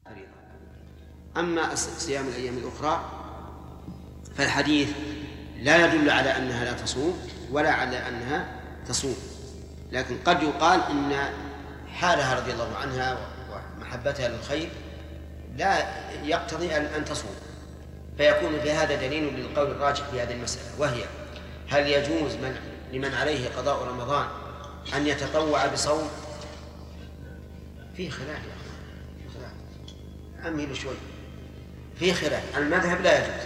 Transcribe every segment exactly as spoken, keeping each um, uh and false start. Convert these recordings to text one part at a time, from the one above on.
فريضة. أما صيام الأيام الأخرى فالحديث لا يدل على أنها لا تصوم ولا على أنها تصوم، لكن قد يقال إن حالها رضي الله عنها ومحبتها للخير لا يقتضي أن تصوم، فيكون في هذا دليل للقول الراجح في هذه المسألة، وهي هل يجوز من لمن عليه قضاء رمضان أن يتطوع بصوم؟ فيه خلاف أمهل شوي، فيه خلاف. المذهب لا يجوز،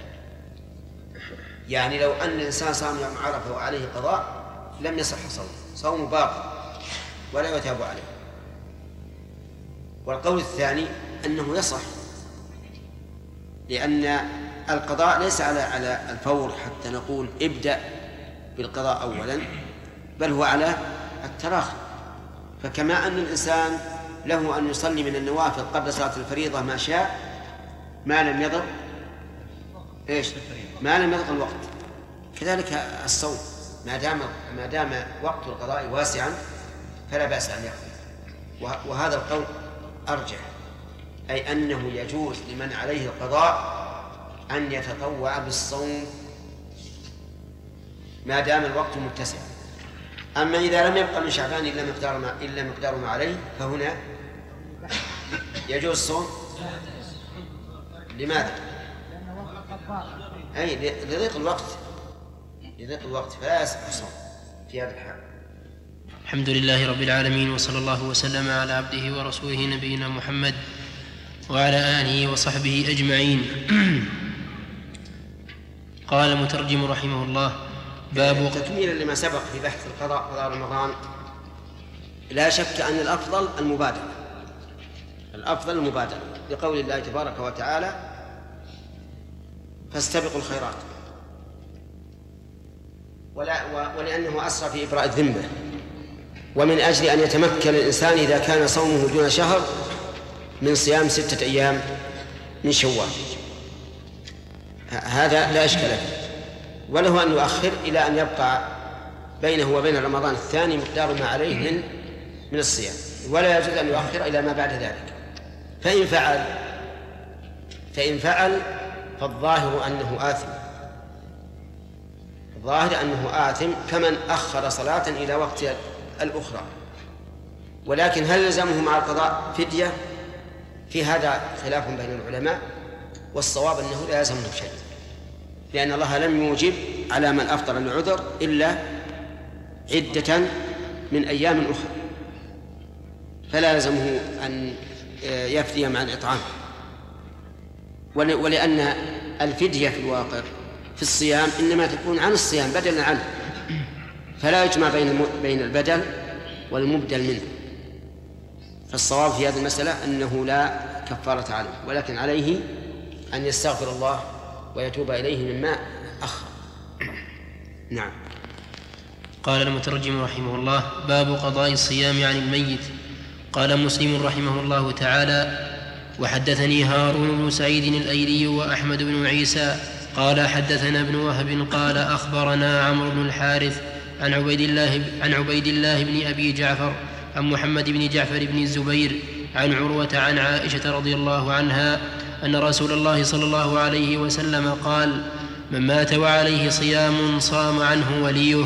يعني لو أن الإنسان صام يوم عرفة وعليه قضاء لم يصح صوم، صوم باطل ولا يتاب عليه. والقول الثاني أنه يصح، لأن القضاء ليس على على الفور حتى نقول ابدأ بالقضاء أولا، بل هو على التراخي. فكما أن الإنسان له أن يصلي من النوافل قبل صلاة الفريضة ما شاء ما لم يضر إيش ما لم يضر الوقت، كذلك الصوم ما دام ما دام وقت القضاء واسعا فلا بأس أن يقضي. وهذا القول أرجح، أي أنه يجوز لمن عليه القضاء أن يتطوع بالصوم ما دام الوقت متسع. أما إذا لم يبقى من شعبان إلا مقدار ما إلا مقدار ما عليه فهنا يجوز الصوم. لماذا؟ أي لضيق الوقت، لضيق الوقت فلا يصح الصوم في هذا الحال. الحمد لله رب العالمين، وصلى الله وسلم على عبده ورسوله نبينا محمد وعلى آله وصحبه أجمعين. قال المترجم رحمه الله: باب تكميلا لما سبق في بحث القضاء قضاء رمضان، لا شك أن الأفضل المبادرة، الأفضل المبادرة لقول الله تبارك وتعالى: فاستبقوا الخيرات، ولا ولأنه أسرع في إبراء الذمة، ومن أجل أن يتمكن الإنسان إذا كان صومه دون شهر من صيام ستة أيام من شوال، هذا لا إشكال فيه، وله أن يؤخر إلى أن يبقى بينه وبين رمضان الثاني مقدار ما عليه من من الصيام، ولا يجوز أن يؤخر إلى ما بعد ذلك. فإن فعل فإن فعل فالظاهر أنه آثم، الظاهر أنه آثم كمن أخر صلاة إلى وقت الأخرى. ولكن هل يلزمه مع القضاء فدية؟ في هذا خلاف بين العلماء، والصواب أنه لا يلزمه شيء، لأن الله لم يوجب على من أفطر العذر إلا عدة من أيام أخرى، فلا يلزمه أن يفدي مع الإطعام. ولأن الفدية في الواقع في الصيام إنما تكون عن الصيام بدلا عنه، فلا يجمع بين بين البدل والمبدل منه. فالصواب في هذه المسألة أنه لا كفارة عليه، ولكن عليه أن يستغفر الله ويتوب إليه مما أخر. نعم. قال المترجم رحمه الله: باب قضاء الصيام عن الميت. قال مسلم رحمه الله تعالى: وحدثني هارون بن سعيد الأيلي وأحمد بن عيسى قال حدثنا ابن وهب قال أخبرنا عمرو بن الحارث عن عبيد الله عن عبيد الله بن أبي جعفر عن محمد بن جعفر بن الزبير عن عروة عن عائشة رضي الله عنها أن رسول الله صلى الله عليه وسلم قال: من مات وعليه صيام صام عنه وليه.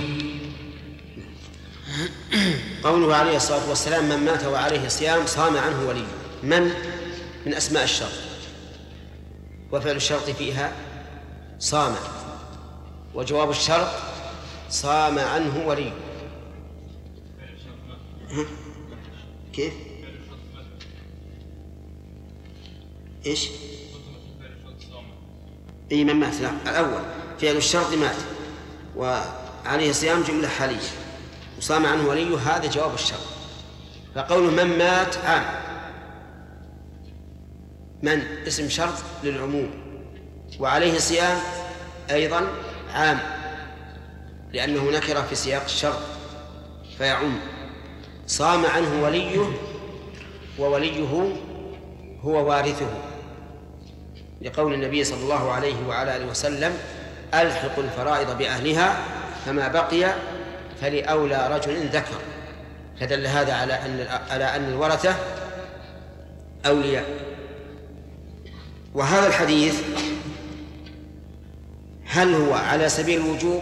قوله عليه الصلاة والسلام: من مات وعليه صيام صام عنه وليه، من من أسماء الشرط، وفعل الشرط فيها صام، وجواب الشرط صام عنه وليه. كيف؟ إيش؟ أي من مات، لا الأول فعل الشرط مات وعليه صيام جملة حالية، وصام عنه وليه هذا جواب الشرط. فقوله من مات عام، من اسم شرط للعموم، وعليه صيام أيضا عام لأنه نكر في سياق الشرط فيعم. صام عنه وليه، ووليه هو وارثه، لقول النبي صلى الله عليه وعلى آله وسلم: ألحق الفرائض بأهلها فما بقي فلأولى رجل ذكر. فدل هذا على أن على أن الورثة أولياء وهذا الحديث هل هو على سبيل الوجوب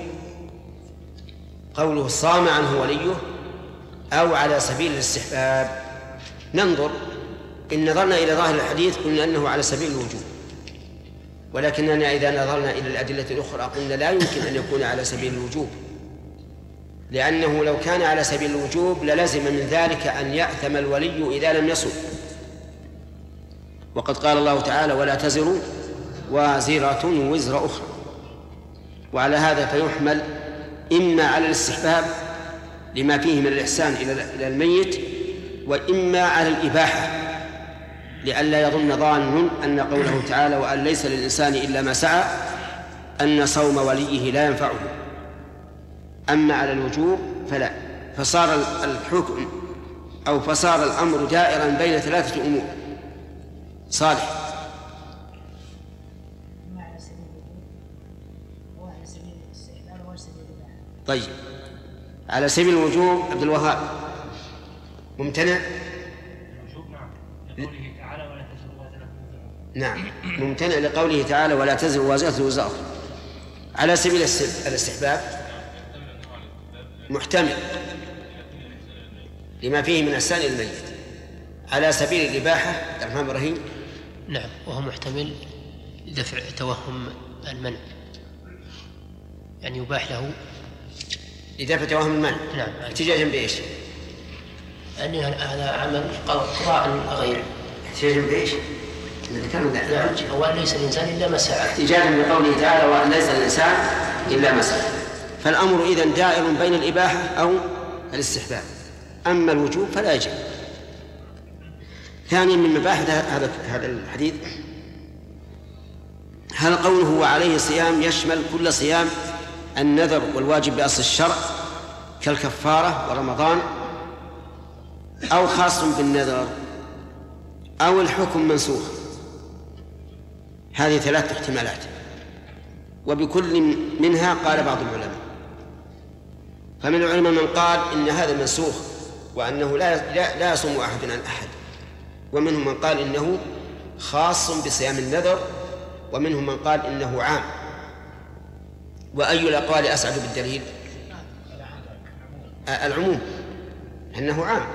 قوله صام عنه وليه أو على سبيل الاستحباب؟ ننظر. إن نظرنا إلى ظاهر الحديث قلنا أنه على سبيل الوجوب، ولكننا إذا نظرنا إلى الأدلة الأخرى قلنا لا يمكن أن يكون على سبيل الوجوب، لأنه لو كان على سبيل الوجوب للزم من ذلك أن يأثم الولي إذا لم يصم، وقد قال الله تعالى ولا تزر وازرة وزر أخرى. وعلى هذا فيحمل إما على الاستحباب لما فيه من الإحسان إلى الميت، وإما على الإباحة لئلا يظن ظان أن قوله تعالى وأن ليس للإنسان إلا ما سعى أن صوم وليه لا ينفعه. أما على الوجوب فلا، فصار الحكم أو فصار الأمر دائرا بين ثلاثة أمور. صالح. طيب، على سبيل الوجوب عبد الوهاب ممتنع؟ نعم ممتنع لقوله تعالى ولا تزر وازرة وزر أخرى. على سبيل الاستحباب محتمل لما فيه من إحسان الميت. على سبيل الإباحة عبد الرحمن إبراهيم. نعم، وهو محتمل دفع توهم المنع، يعني يباح له لدفع توهم المنع. نعم. احتجاجا بإيش؟ أن هذا عمل قضاء غيره. احتجاجا بإيش؟ نعم، وأن ليس الإنسان إلا ما سعى. احتجاجا بقوله تعالى وأن ليس الإنسان إلا ما سعى. فالأمر إذن دائر بين الإباحة أو الاستحباب، أما الوجوب فلا يجب. ثانيا من مباحث هذا هذا الحديث هل قوله وعليه صيام يشمل كل صيام النذر والواجب بأصل الشرع كالكفارة ورمضان، أو خاص بالنذر، أو الحكم منسوخ؟ هذه ثلاث احتمالات، وبكل منها قال بعض العلماء. فمن العلماء من قال إن هذا منسوخ وأنه لا لا, لا يصوم أحد عن أحد، ومنهم من قال إنه خاص بصيام النذر، ومنهم من قال إنه عام. وأي الأقوال أسعد بالدليل؟ العموم، أنه عام.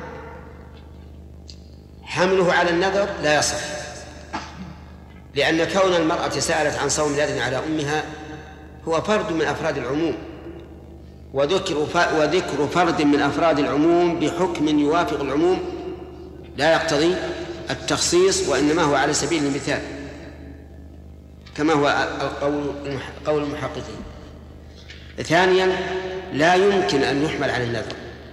حمله على النذر لا يصح، لأن كون المرأة سألت عن صوم نذر على أمها هو فرد من أفراد العموم، وذكر وذكر فرد من أفراد العموم بحكم يوافق العموم لا يقتضي التخصيص، وإنما هو على سبيل المثال كما هو قول المحققين. ثانيا لا يمكن أن يحمل على النذر،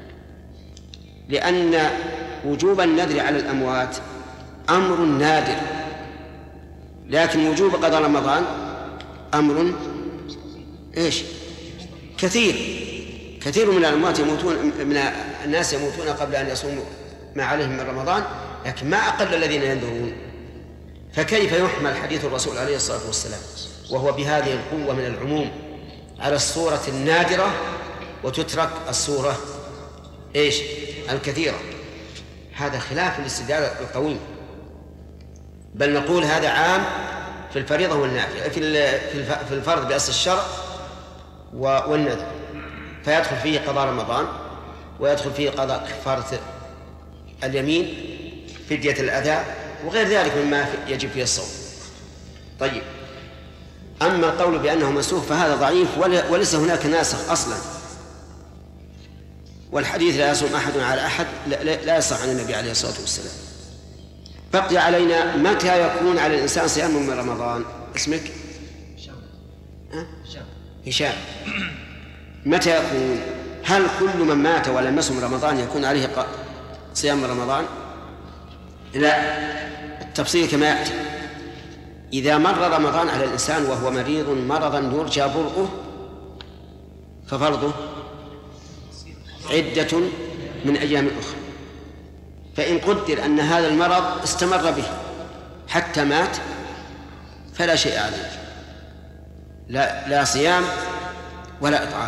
لأن وجوب النذر على الأموات أمر نادر، لكن وجوب قضاء رمضان أمر إيش؟ كثير كثير من الأموات يموتون، من الناس يموتون قبل أن يصوموا ما عليهم من رمضان، لكن ما أقل الذين ينذرون. فكيف يحمل حديث الرسول عليه الصلاة والسلام وهو بهذه القوة من العموم على الصورة النادرة وتترك الصورة إيش؟ الكثيرة؟ هذا خلاف الاستدلال القويم. بل نقول هذا عام في الفريضة والنافلة، في الفرض بأصل الشرع والنذر، فيدخل فيه قضاء رمضان، ويدخل فيه قضاء كفارة اليمين، فدية الأذى، وغير ذلك مما يجب فيه الصوم. طيب، أما القول بأنه منسوخ فهذا ضعيف، وليس هناك ناسخ أصلا، والحديث لا يصوم أحد على أحد لا يصح عن النبي عليه الصلاة والسلام. بقي علينا متى يكون على الإنسان صيام من رمضان؟ اسمك؟ هشام. هشام. متى يكون؟ هل كل من مات ولم يصم رمضان يكون عليه صيام رمضان؟ لا، التفصيل كما يأتي. إذا مر رمضان على الإنسان وهو مريض مرضا يرجى برؤه ففرضه عدة من أيام أخرى. فإن قدر أن هذا المرض استمر به حتى مات فلا شيء عليه، لا, لا صيام ولا إطعام.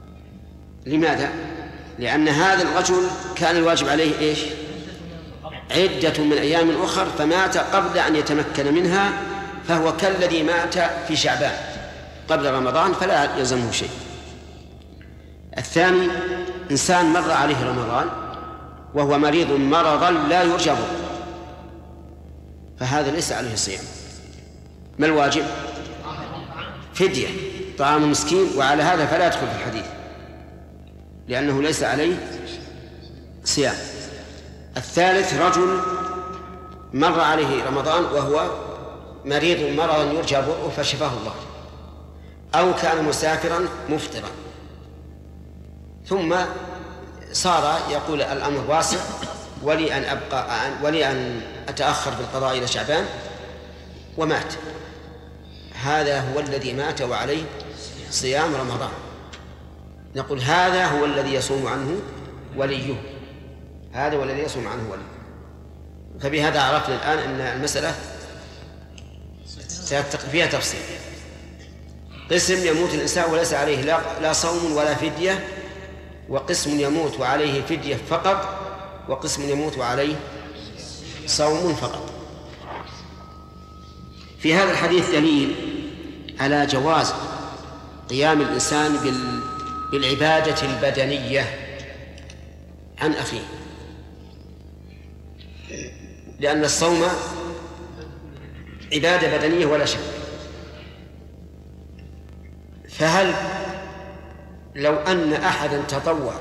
لماذا؟ لأن هذا الرجل كان الواجب عليه إيش؟ عدة من أيام أخر فمات قبل أن يتمكن منها فهو كالذي مات في شعبان قبل رمضان فلا يلزمه شيء. الثاني إنسان مر عليه رمضان وهو مريض مرضا لا يرجى برؤه فهذا ليس عليه صيام. ما الواجب؟ فدية طعام مسكين، وعلى هذا فلا يدخل في الحديث لأنه ليس عليه صيام. الثالث رجل مر عليه رمضان وهو مريض مرضا يرجى برؤه فشفاه الله، أو كان مسافرا مفطرا ثم صار يقول الأمر واسع ولي أن أبقى ولي أن أتأخر بالقضاء إلى شعبان ومات، هذا هو الذي مات وعليه صيام رمضان. نقول هذا هو الذي يصوم عنه وليه، هذا هو الذي يصوم عنه وليه. فبهذا عرفنا الآن أن المسألة فيها تفصيل. قسم يموت الإنسان وليس عليه لا, لا صوم ولا فدية، وقسم يموت وعليه فدية فقط، وقسم يموت وعليه صوم فقط. في هذا الحديث دليل على جواز قيام الإنسان بالعبادة البدنية عن أخيه، لأن الصوم عبادة بدنية ولا شك. فهل لو أن أحدا تطوع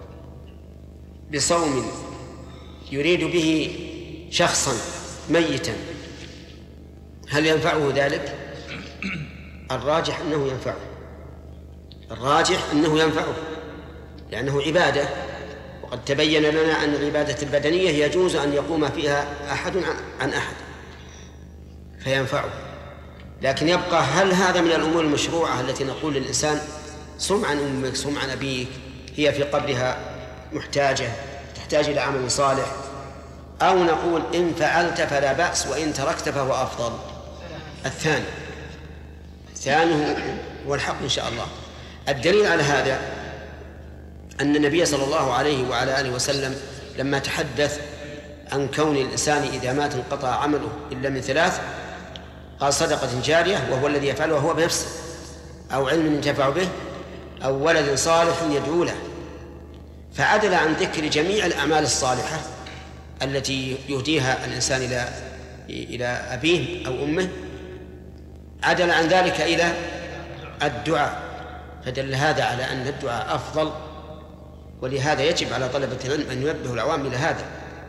بصوم يريد به شخصا ميتا هل ينفعه ذلك؟ الراجح أنه ينفعه، الراجح أنه ينفعه لأنه عبادة، وقد تبين لنا أن العبادة البدنية يجوز أن يقوم فيها أحد عن أحد فينفعه. لكن يبقى هل هذا من الأمور المشروعة التي نقول للإنسان صم عن أمك صم عن أبيك، هي في قبرها محتاجة تحتاج إلى عمل صالح، أو نقول إن فعلت فلا بأس وإن تركت فهو أفضل؟ الثاني الثاني هو الحق إن شاء الله. الدليل على هذا أن النبي صلى الله عليه وعلى آله وسلم لما تحدث عن كون الإنسان إذا مات انقطع عمله إلا من ثلاث قال صدقة جارية وهو الذي يفعلها هو بنفسه، أو علم ينتفع به، أو ولد صالح يدعو له، فعدل عن ذكر جميع الأعمال الصالحة التي يهديها الإنسان إلى إلى أبيه أو أمه، عدل عن ذلك إلى الدعاء، فدل هذا على أن الدعاء أفضل. ولهذا يجب على طلبة العلم أن ينبهوا العوام إلى هذا،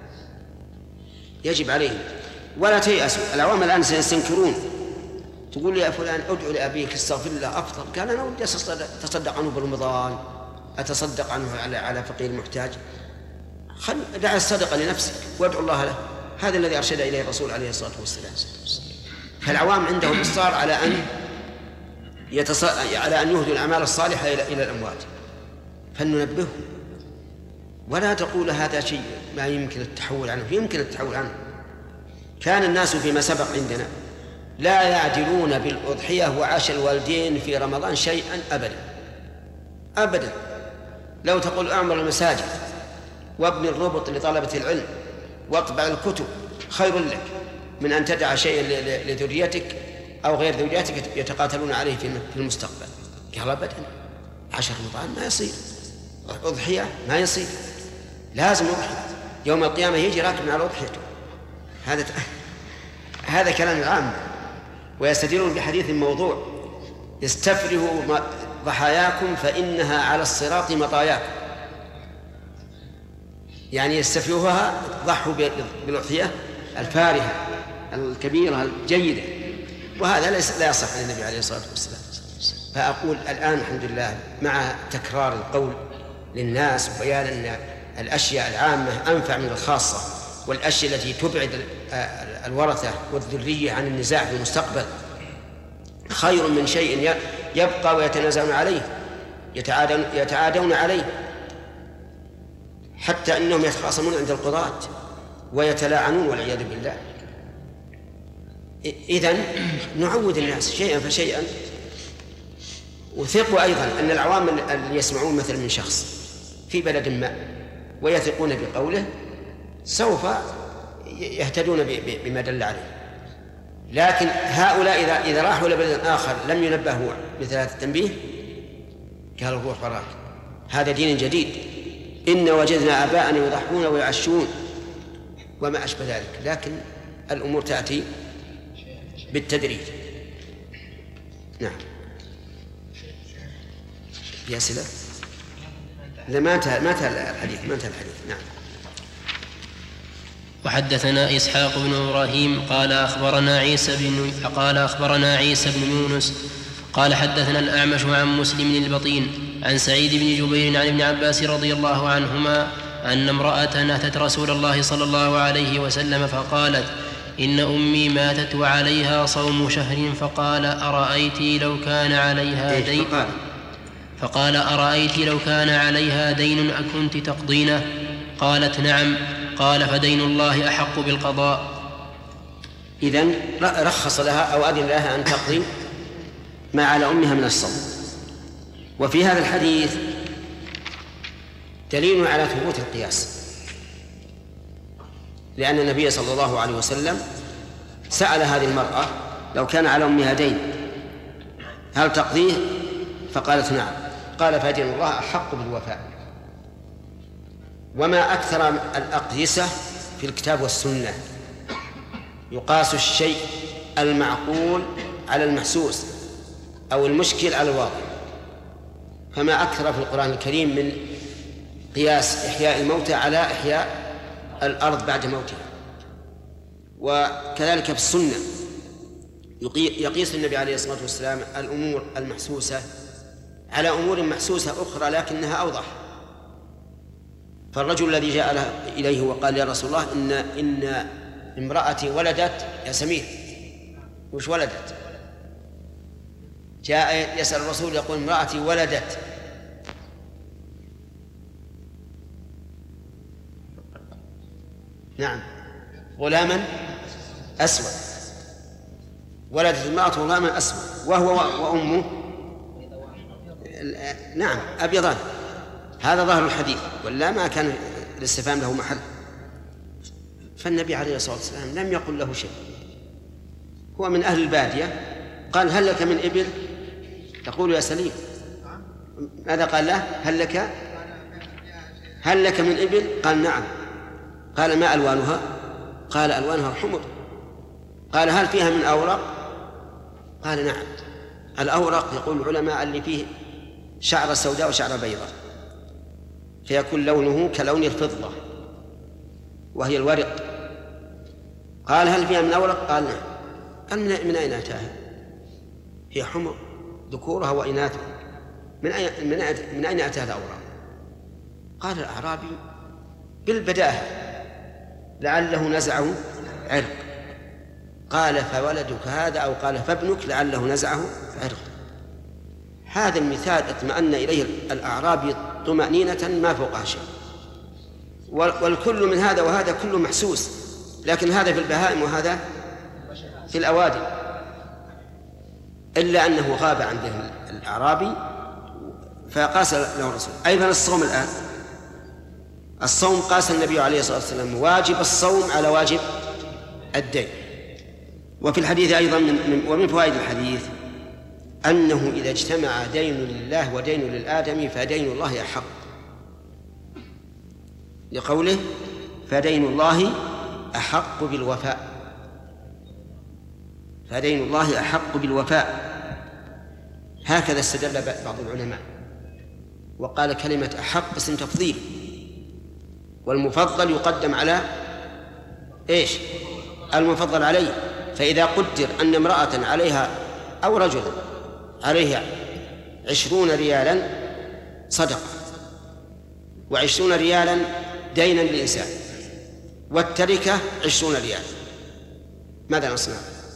يجب عليهم ولا تيأسوا. العوام الآن سيستنكرون، تقول لي يا فلان ادعو لأبيك استغفر الله أفضل، قال أنا ودي أتصدق عنه برمضان، أتصدق عنه على على فقير محتاج، خل دع الصدقة لنفسك وادعو الله له. هذا الذي أرشد إليه الرسول عليه الصلاة والسلام. فالعوام عندهم إصرار على أن يتص... على أن يهدوا الأعمال الصالحة إلى إلى الأموات، فلننبههم ولا تقول هذا شيء ما يمكن التحول عنه، يمكن التحول عنه. كان الناس فيما سبق عندنا لا يعدلون بالأضحية وعاش الوالدين في رمضان شيئا أبدا أبدا. لو تقول أعمر المساجد وابن الربط لطلبة العلم واطبع الكتب خير لك من أن تدع شيئا لذريتك أو غير ذريتك يتقاتلون عليه في المستقبل. قال أبدا، عشر رمضان ما يصير، أضحية ما يصير، لازم أضحي يوم القيامة يجي راكب على أضحيته. هذا هذا كلام العام. ويستدلون بحديث موضوع استفرغوا ضحاياكم فإنها على الصراط مطاياكم، يعني يستفرغوها، ضحوا بالأضحية الفارهة الكبيرة الجيدة، وهذا ليس لا يصح عن النبي عليه الصلاة والسلام. فأقول الآن الحمد لله مع تكرار القول للناس وبيان أن الأشياء العامة أنفع من الخاصة، والأشياء التي تبعد الورثة والذرية عن النزاع في المستقبل خير من شيء يبقى ويتنازعون عليه، يتعادون, يتعادون عليه، حتى أنهم يتخاصمون عند القضاة ويتلاعنون والعياذ بالله. إذن نعود الناس شيئا فشيئا. وثقوا أيضا أن العوام اللي يسمعون مثلا من شخص في بلد ما ويثقون بقوله سوف يهتدون بما دل عليه. لكن هؤلاء إذا إذا راحوا إلى بلد آخر لم ينبهوا مثل هذا التنبيه قالوا روح وراك، هذا دين جديد، إن وجدنا آباءنا يضحون ويعشون وما أشبه ذلك. لكن الأمور تأتي بالتدريج. نعم. في أسئلة؟ لا ما انتهى ما انتهى الحديث ما انتهى الحديث. نعم. وحدثنا إسحاق بن إبراهيم قال أخبرنا عيسى بن قال أخبرنا عيسى بن يونس قال حدثنا الأعمش عن مسلم البطين عن سعيد بن جبير عن ابن عباس رضي الله عنهما أن امرأة أتت رسول الله صلى الله عليه وسلم فقالت إن أمي ماتت وعليها صوم شهر، فقال أرأيت لو كان عليها دين فقال أرأيت لو كان عليها دين أكنت تقضينه؟ قالت نعم. قال فدين الله أحق بالقضاء. إذن رخص لها أو أذن لها أن تقضي ما على أمها من الصوم. وفي هذا الحديث دليل على ثبوت القياس، لأن النبي صلى الله عليه وسلم سأل هذه المرأة لو كان على أمها دين هل تقضيه؟ فقالت نعم. قال فدين الله أحق بالوفاء. وما أكثر الأقيسة في الكتاب والسنة، يقاس الشيء المعقول على المحسوس أو المشكل على الواقع. فما أكثر في القرآن الكريم من قياس إحياء الموتى على إحياء الأرض بعد موتها. وكذلك في السنة يقيس النبي عليه الصلاة والسلام الأمور المحسوسة على أمور محسوسة أخرى لكنها أوضح. فالرجل الذي جاء إليه وقال يا رسول الله إن إن امرأتي ولدت يا سمير، وش ولدت؟ جاء يسأل الرسول يقول امرأتي ولدت. نعم غلاما أسود، ولدت المرأة غلاما أسود وهو وأمه نعم أبيضان. هذا ظاهر الحديث ولا ما كان الاستفهام له محل. فالنبي عليه الصلاة والسلام لم يقل له شيء، هو من أهل البادية. قال هل لك من إبل؟ تقول يا سليم. ماذا قال له؟ هل لك هل لك من إبل؟ قال نعم. قال ما ألوانها؟ قال ألوانها حمر. قال هل فيها من أورق؟ قال نعم. الأورق يقول العلماء اللي فيه شعر سوداء وشعر بيضاء، فيكون لونه كلون الفضة وهي الورق. قال هل فيها من أورق؟ قال نعم. قال من أين أتاها؟ هي حمر ذكورها وإناثها، من أين من أين أتاها الأوراق؟ قال الأعرابي بالبداهة لعله نزعه عرق. قال فولدك هذا أو قال فابنك لعله نزعه عرق. هذا المثال اطمأن إليه الأعرابي طمأنينة ما فوقها شيء. والكل من هذا وهذا كله محسوس، لكن هذا في البهائم وهذا في الأوادم، إلا أنه غاب عند الأعرابي فقاس له الرسول. أيضا الصوم الآن، الصوم قاس النبي عليه الصلاة والسلام واجب الصوم على واجب الدين. وفي الحديث أيضا من ومن فوائد الحديث أنه إذا اجتمع دين لله ودين للآدمي فدين الله أحق، لقوله فدين الله أحق بالوفاء، فدين الله أحق بالوفاء. هكذا استدل بعض العلماء وقال كلمة أحق اسم تفضيل، والمفضل يقدم على إيش؟ المفضل عليه. فإذا قدر أن امرأة عليها أو رجلا عليها عشرون ريالا صدقة وعشرون ريالا دينا للإنسان والتركة عشرون ريال، ماذا نصنع؟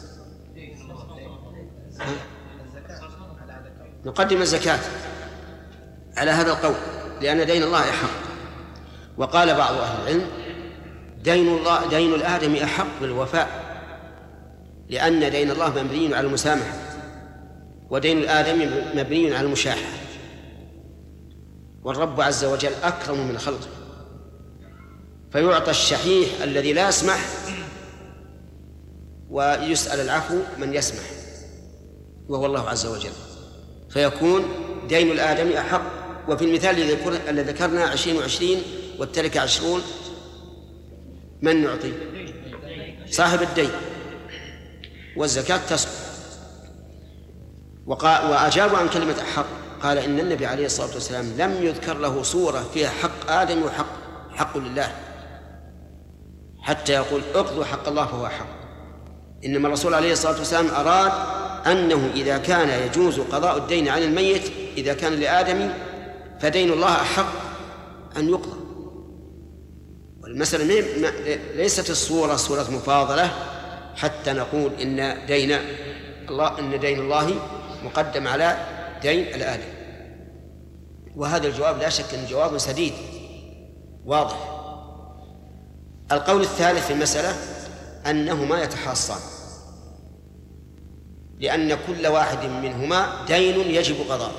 نقدم الزكاة على هذا القول لأن دين الله أحق. وقال بعض أهل العلم دين الله دين الآدم أحق بالوفاء، لأن دين الله مبني على المسامحة ودين الآدم مبني على المشاحة، والرب عز وجل أكرم من خلقه، فيعطى الشحيح الذي لا يسمح ويسأل العفو من يسمح وهو الله عز وجل، فيكون دين الآدمي أحق. وفي المثال الذي ذكرنا عشرين وعشرين والتركة عشرون، من يعطي؟ صاحب الدين، والزكاة تسقط. وأجابوا عن كلمة أحق، قال إن النبي عليه الصلاة والسلام لم يذكر له صورة فيها حق آدم وحق حق لله حتى يقول اقضوا حق الله فهو حق. إنما الرسول عليه الصلاة والسلام أراد أنه إذا كان يجوز قضاء الدين عن الميت إذا كان لآدم فدين الله أحق أن يقضى. والمسألة ليست الصورة صورة مفاضلة حتى نقول إن دين الله إن دين الله مقدم على دين الآدم. وهذا الجواب لا شك أنه جواب سديد واضح. القول الثالث في المسألة أنهما يتحاصان، لأن كل واحد منهما دين يجب قضاءه،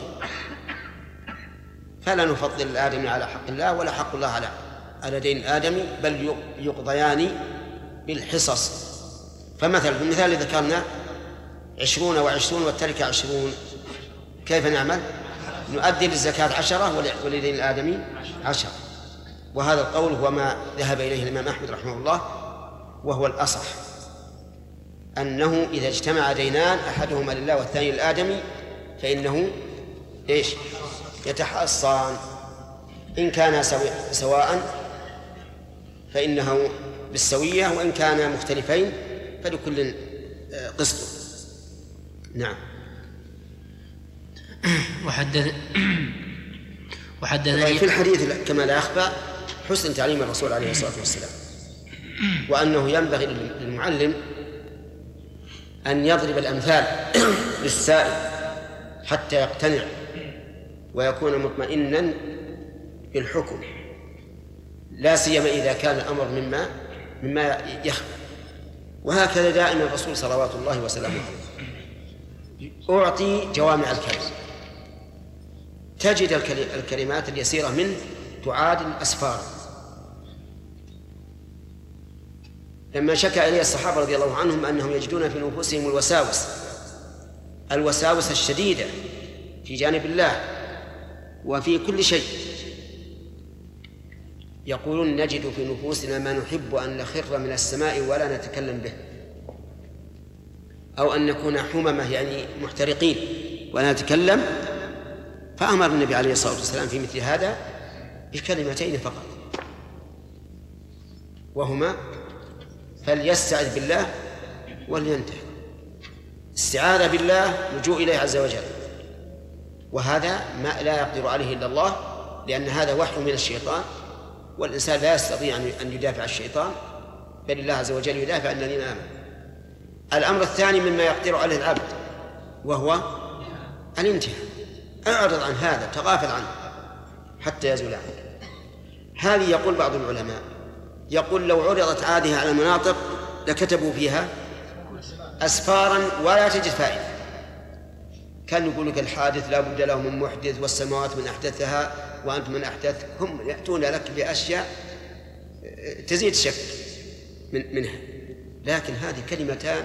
فلا نفضل الآدمي على حق الله ولا حق الله على على دين الآدمي، بل يقضيان بالحصص. فمثلا في المثال الذي ذكرنا عشرون وعشرون والتركة عشرون، كيف نعمل؟ نؤدي للزكاة عشرة ولدين الآدمي عشرة. وهذا القول هو ما ذهب إليه الإمام أحمد رحمه الله، وهو الأصح، أنه إذا اجتمع دينان أحدهما لله والثاني للآدمي فإنه إيش؟ يتحاصان. إن كان سواء فإنه بالسوية، وإن كان مختلفين فلكل قسط. نعم. وحدث وحدثني في الحديث كما لا يخفى حسن تعليم الرسول عليه الصلاة والسلام، وأنه ينبغي للمعلم أن يضرب الأمثال للسائل حتى يقتنع ويكون مطمئنا بالحكم، لا سيما إذا كان الأمر مما مما يخفى. وهكذا دائما الرسول صلوات الله وسلامه عليه أعطي جوامع الكلم، تجد الكلمات اليسيرة منه تعادل الأسفار. لما شكى إليه الصحابة رضي الله عنهم أنهم يجدون في نفوسهم الوساوس الوساوس الشديدة في جانب الله وفي كل شيء، يقولون نجد في نفوسنا ما نحب أن نخر من السماء ولا نتكلم به، أو أن نكون حممة يعني محترقين ولا نتكلم. فأمر النبي عليه الصلاة والسلام في مثل هذا بكلمتين فقط، وهما فليستعذ بالله ولينتهي. استعاذ بالله لجوء إليه عز وجل، وهذا ما لا يقدر عليه إلا الله، لأن هذا وحي من الشيطان، والإنسان لا يستطيع أن يدافع عن الشيطان، بل الله عز وجل يدافع عن الذين آمنوا. الأمر الثاني مما يقدر عليه العبد وهو الانتهاء، اعرض عن هذا، تغافل عنه حتى يزول عنك. هذه يقول بعض العلماء، يقول لو عرضت عادها على المناطق لكتبوا فيها أسفارا ولا تجد فائدة. كان يقول لك الحادث لا بد له من محدث، والسماوات من أحدثها وأنت من أحدث. هم يأتون لك بأشياء تزيد شك من منها، لكن هذه كلمتان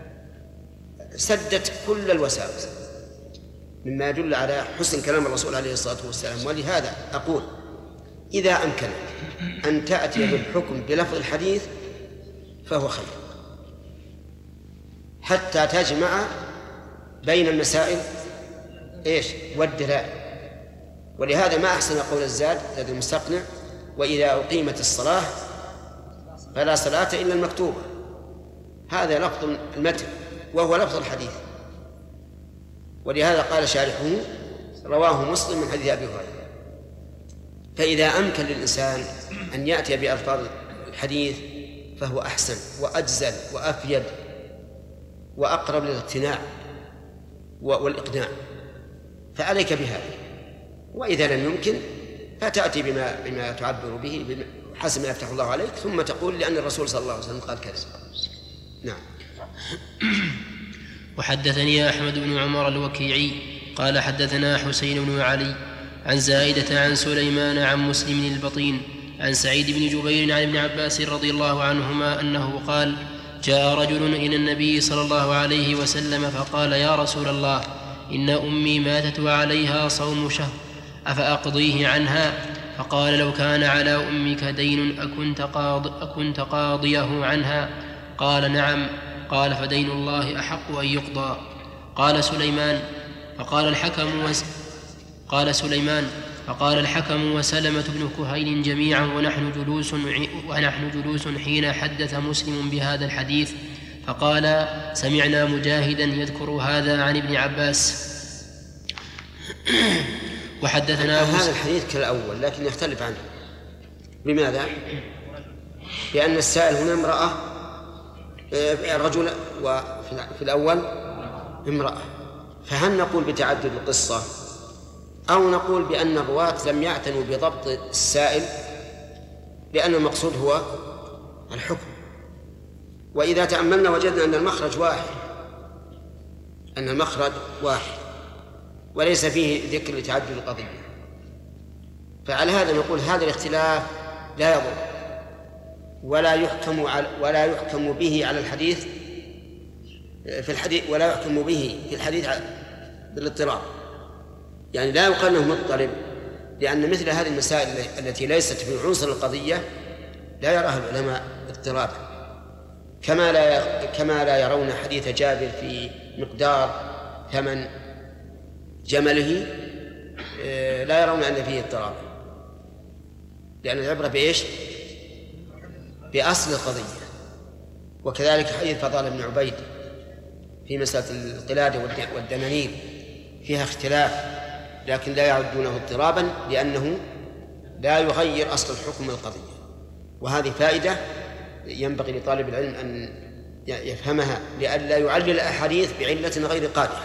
سدت كل الوساوس، مما يدل على حسن كلام الرسول عليه الصلاة والسلام. ولهذا أقول إذا أمكنك أن تأتي بالحكم بلفظ الحديث فهو خير، حتى تجمع بين المسائل إيش والدلائل. ولهذا ما أحسن قول الزاد زاد المستقنع: وإذا أقيمت الصلاة فلا صلاة إلا المكتوبة. هذا لفظ المتن وهو لفظ الحديث، ولهذا قال شارحه: رواه مسلم من حديث أبي هريرة. فإذا أمكن للإنسان أن يأتي بألفاظ الحديث فهو أحسن وأجزل وأفيد وأقرب للاقتناع والإقناع، فعليك بهذا. وإذا لم يمكن فتأتي بما بما تعبر به حسب ما يفتح الله عليك، ثم تقول لأن الرسول صلى الله عليه وسلم قال كذا. نعم. وحدثني أحمد بن عمر الوكيعي قال حدثنا حسين بن علي عن زائدة عن سليمان عن مسلم البطين عن سعيد بن جبير عن ابن عباس رضي الله عنهما أنه قال: جاء رجل إلى النبي صلى الله عليه وسلم فقال: يا رسول الله، إن أمي ماتت وعليها صوم شهر، أفأقضيه عنها؟ فقال: لو كان على أمك دين أكنت, قاض أكنت قاضيه عنها؟ قال: نعم. قال: فدين الله أحق أن يقضى. قال سليمان فقال الحكم وس... قال سليمان فقال الحكم وسلمة بن كهيل جميعا ونحن جلوس, ونحن جلوس حين حدث مسلم بهذا الحديث، فقال: سمعنا مجاهدا يذكر هذا عن ابن عباس. وحدثنا هذا الحديث كالأول لكن يختلف عنه. لماذا؟ لأن السائل هنا امرأة، الرجل، وفي الأول امرأة، فهل نقول بتعدد القصة أو نقول بأن الرواة لم يعتنوا بضبط السائل لأن المقصود هو الحكم؟ وإذا تأملنا وجدنا أن المخرج واحد أن المخرج واحد وليس فيه ذكر لتعدد القضية، فعلى هذا نقول هذا الاختلاف لا يضر ولا يحكم على ولا يحكم به على الحديث في الحديث ولا يحكم به في الحديث بالاضطراب، يعني لا يقال انه مضطرب، لأن مثل هذه المسائل التي ليست في عنصر القضية لا يراها العلماء اضطرابا، كما لا كما لا يرون حديث جابر في مقدار ثمن جمله لا يرون أن فيه اضطراب، لأن العبرة بإيش؟ بأصل القضية. وكذلك حديث فضال بن عبيد في مسألة القلادة والدنانير فيها اختلاف لكن لا يعدونه اضطرابا لأنه لا يغير أصل الحكم القضية. وهذه فائدة ينبغي لطالب العلم أن يفهمها لئلا يعلل الأحاديث بعلة غير قادحة.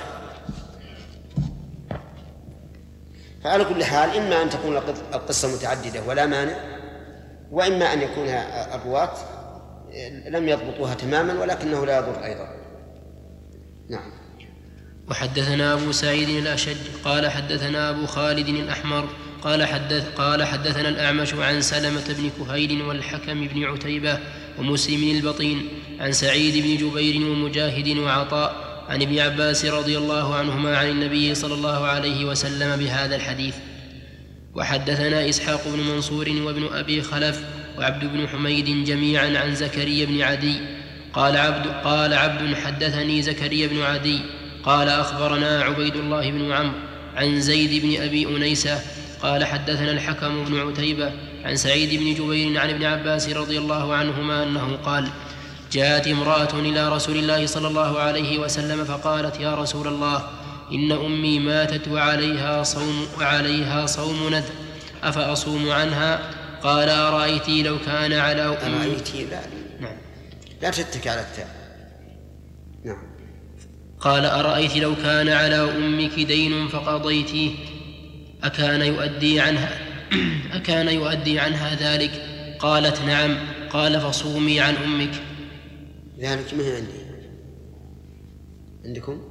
فعلى كل حال إما أن تكون القصة متعددة ولا مانع، وإما أن يكون الرواة لم يضبطوها تماما ولكنه لا يضر أيضا. نعم. وحدثنا أبو سعيد الأشج قال حدثنا أبو خالد الأحمر قال, حدث قال حدثنا الأعمش عن سلمة بن كهيل والحكم بن عتيبة ومسلم البطين عن سعيد بن جبير ومجاهد وعطاء عن ابن عباس رضي الله عنهما عن النبي صلى الله عليه وسلم بهذا الحديث. وحدثنا إسحاق بن منصور وابن أبي خلف وعبد بن حميد جميعا عن زكريا بن عدي قال عبد, قال عبد حدثني زكريا بن عدي قال أخبرنا عبيد الله بن عمرو عن زيد بن أبي أنيسة قال حدثنا الحكم بن عتيبة عن سعيد بن جبير عن ابن عباس رضي الله عنهما أنه قال: جاءت امرأة إلى رسول الله صلى الله عليه وسلم فقالت: يا رسول الله، إن أمي ماتت وعليها صوم, وعليها صوم نذر، أفأصوم عنها؟ قال: أرأيتي لو كان على أمي. أرأيتي لا نعم لا تتك على التاء. نعم. قال: أرأيت لو كان على أمك دين فقضيتيه أكان يؤدي عنها أكان يؤدي عنها ذلك؟ قالت: نعم. قال: فصومي عن أمك. ذلك ما هي عندي. عندكم؟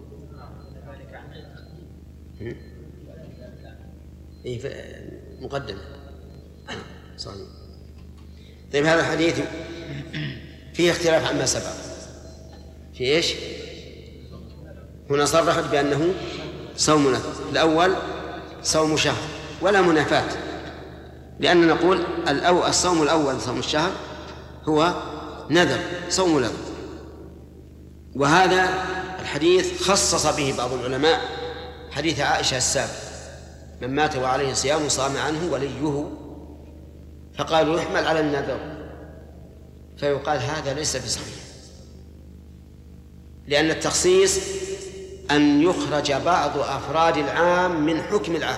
إيه مقدمة صحيح. طيب هذا الحديث فيه اختلاف عما سبق. في إيش؟ هنا صرحت بأنه صوم نذر، الأول صوم شهر ولا منافاة، لأن نقول الأو الصوم الأول صوم الشهر هو نذر، صوم نذر. وهذا الحديث خصص به بعض العلماء حديث عائشة السابق: من مات وعليه صيام صام عنه وليه، فقالوا يحمل على النذر، فيقال هذا ليس بصحيح، لأن التخصيص أن يخرج بعض أفراد العام من حكم العام.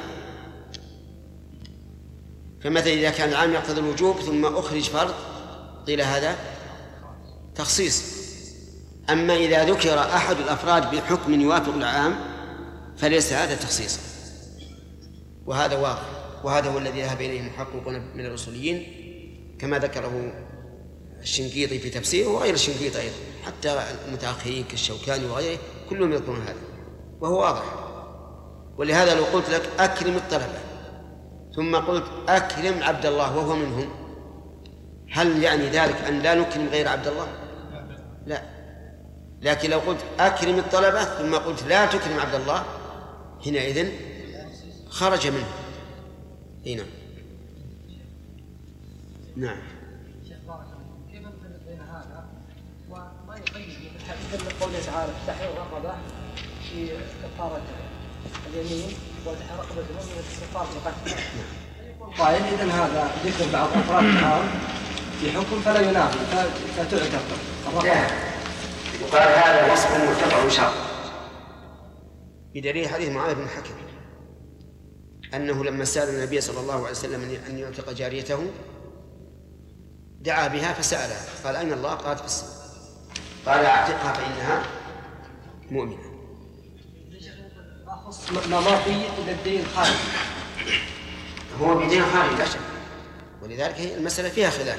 فمثلا إذا كان العام يقتضي الوجوب ثم أخرج فرض قيل هذا تخصيص. أما إذا ذكر أحد الأفراد بحكم يوافق العام فليس هذا تخصيصا، وهذا واضح، وهذا هو الذي ذهب إليه المحققون من الأصوليين كما ذكره الشنقيطي في تفسيره وغير الشنقيطي أيضا، حتى المتأخرين كالشوكاني وغيره كلهم يذكرون هذا، وهو واضح. ولهذا لو قلت لك أكرم الطلبة ثم قلت أكرم عبد الله وهو منهم، هل يعني ذلك أن لا نكرم غير عبد الله؟ لا، لكن لو قلت أكرم الطلبة ثم قلت لا تكرم عبد الله حينئذ خرج منه. هنا نعم. كيف نفرق بين هذا وما يقيد مثل قوله تعالى تحرير رقبة في كفارة اليمين وتحرير رقبة المؤمن في كفارة القتل. قائل إذن هذا ذكر بعض أفراد الحرام في حكم فلا ينافي فتعتبر لا، يقال هذا وصف مرتفع شرط بدليل حديث معاذ بن الحكم أنه لما سأل النبي صلى الله عليه وسلم أن يعتق جاريته دعا بها فسألها قال أين الله؟ قالت في السماء. قال أعتقها فإنها مؤمنة. ما ما في إلا الدين خارج، هو بدين خارج لا شك، ولذلك هي المسألة فيها خلاف.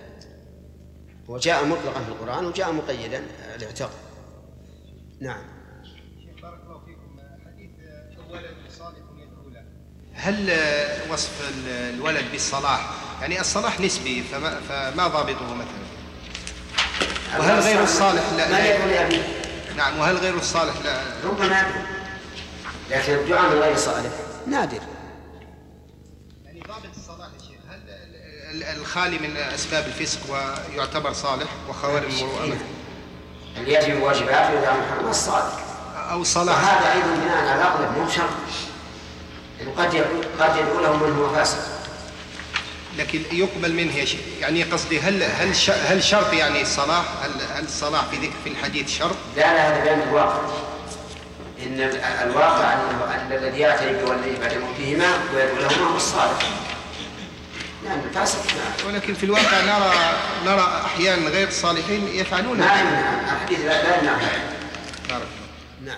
وجاء مطلقا في القرآن وجاء مقيدا الاعتاق. نعم. شيخ بارك الله فيكم، حديث الولد صالح يدعو له، هل وصف الولد بالصلاح يعني الصلاح نسبي فما, فما ضابطه مثلا؟ وهل غير الصالح لا, لا نعم، وهل غير الصالح لا ربما، لكن الدعاء من غير صالح نادر. يعني ضابط الصلاح يا شيخ هل الخالي من أسباب الفسق ويعتبر صالح وخوارم المروءة اللي يجب واجبات ويدعى محرم الصالح أو صلاح؟ وهذا أيضا بناء على الأغلب مو شرط، قد قد يقول له من هو فاسق لكن يقبل منه يا شيخ. يعني قصدي هل هل هل شرط يعني الصلاح؟ هل هل الصلاح في ذكر في الحديث شرط؟ لا لا، هذا بيان الواقع. إن الواقع أن الذي يأتي بوليه بعد موتهما ويدعو لهما هو الصالح. نعم الفاسق. ولكن في الواقع نرى نرى أحيانا غير الصالحين يفعلون ما يمنع الحديث لا لا يمنع. بارك الله. نعم.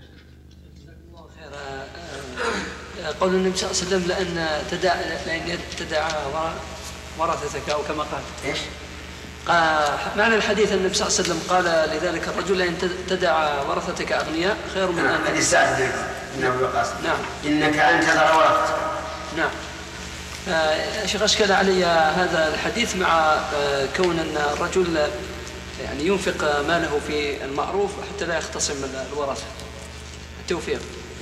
قول النبي صلى الله عليه وسلم لأن تدع لأن تدعى ورثتك أو كما قال. إيش؟ معنى الحديث النبي صلى الله عليه وسلم قال لذلك الرجل لأن تدع ورثتك أغنياء خير من أن حديث سعد بن أبي وقاص. نعم. إنك أن تذر ورثتك. نعم. يا شيخ أشكل علي هذا الحديث مع كون أن الرجل يعني ينفق ماله في المعروف حتى لا يختصم الورثة. التوفيق.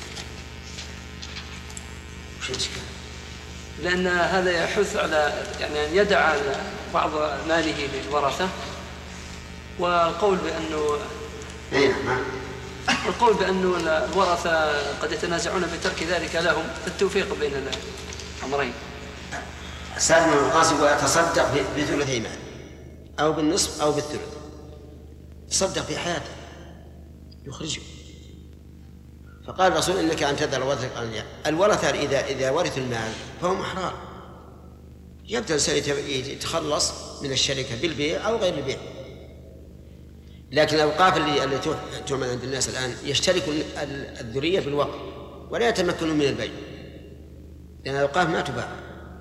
لأن هذا يحث على يعني أن يدع بعض ماله للورثة، والقول بأنه القول بأنه الورثة قد يتنازعون بترك ذلك لهم، فالتوفيق بين الأمرين. سالم بن القاسم يتصدق بثلثي مال أو بالنصف أو بالثلث، تصدق في حياته يخرجه. فقال الرسول إنك أن تذر ورثتك أغنياء. الورثة إذا إذا ورثوا المال فهم أحرار، يبدأ يتخلص من الشركة بالبيع أو غير البيع. لكن الأوقاف اللي اللي تعمل عند الناس الآن يشترك الذرية بالوقف ولا يتمكنون من البيع، لأن الأوقاف ما تباع.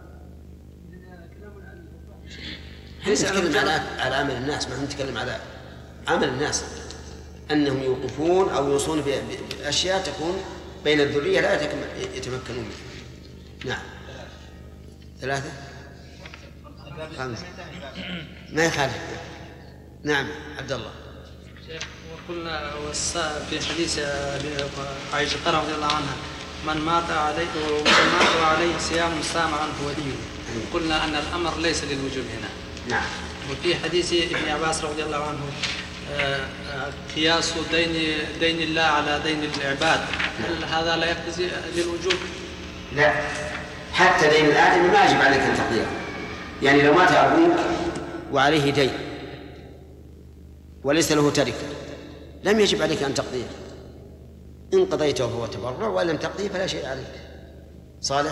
نتكلم على على عمل الناس، ما نتكلم على عمل الناس، أنهم يوقفون أو يوصون بأشياء تكون بين الذرية لا يتمكنون منها. نعم. ثلاثة خمسة ما يخالف. نعم عبد الله. شيخ وقلنا في حديث عائشة رضي الله عنها من مات عليه ومن مات عليه صيام سام عنه وليه، قلنا أن الأمر ليس للوجوب هنا. نعم. وفي حديث ابن عباس رضي الله عنه قياس دين دين الله على دين العباد، هل هذا لا يقتضي للوجوب؟ لا، حتى دين الآدم ما يجب عليك أن تقضيه. يعني لو مات أبوك وعليه دين وليس له تركة لم يجب عليك أن تقضيه، إن قضيته فهو تبرع وإن لم تقضيه فلا شيء عليك. صالح.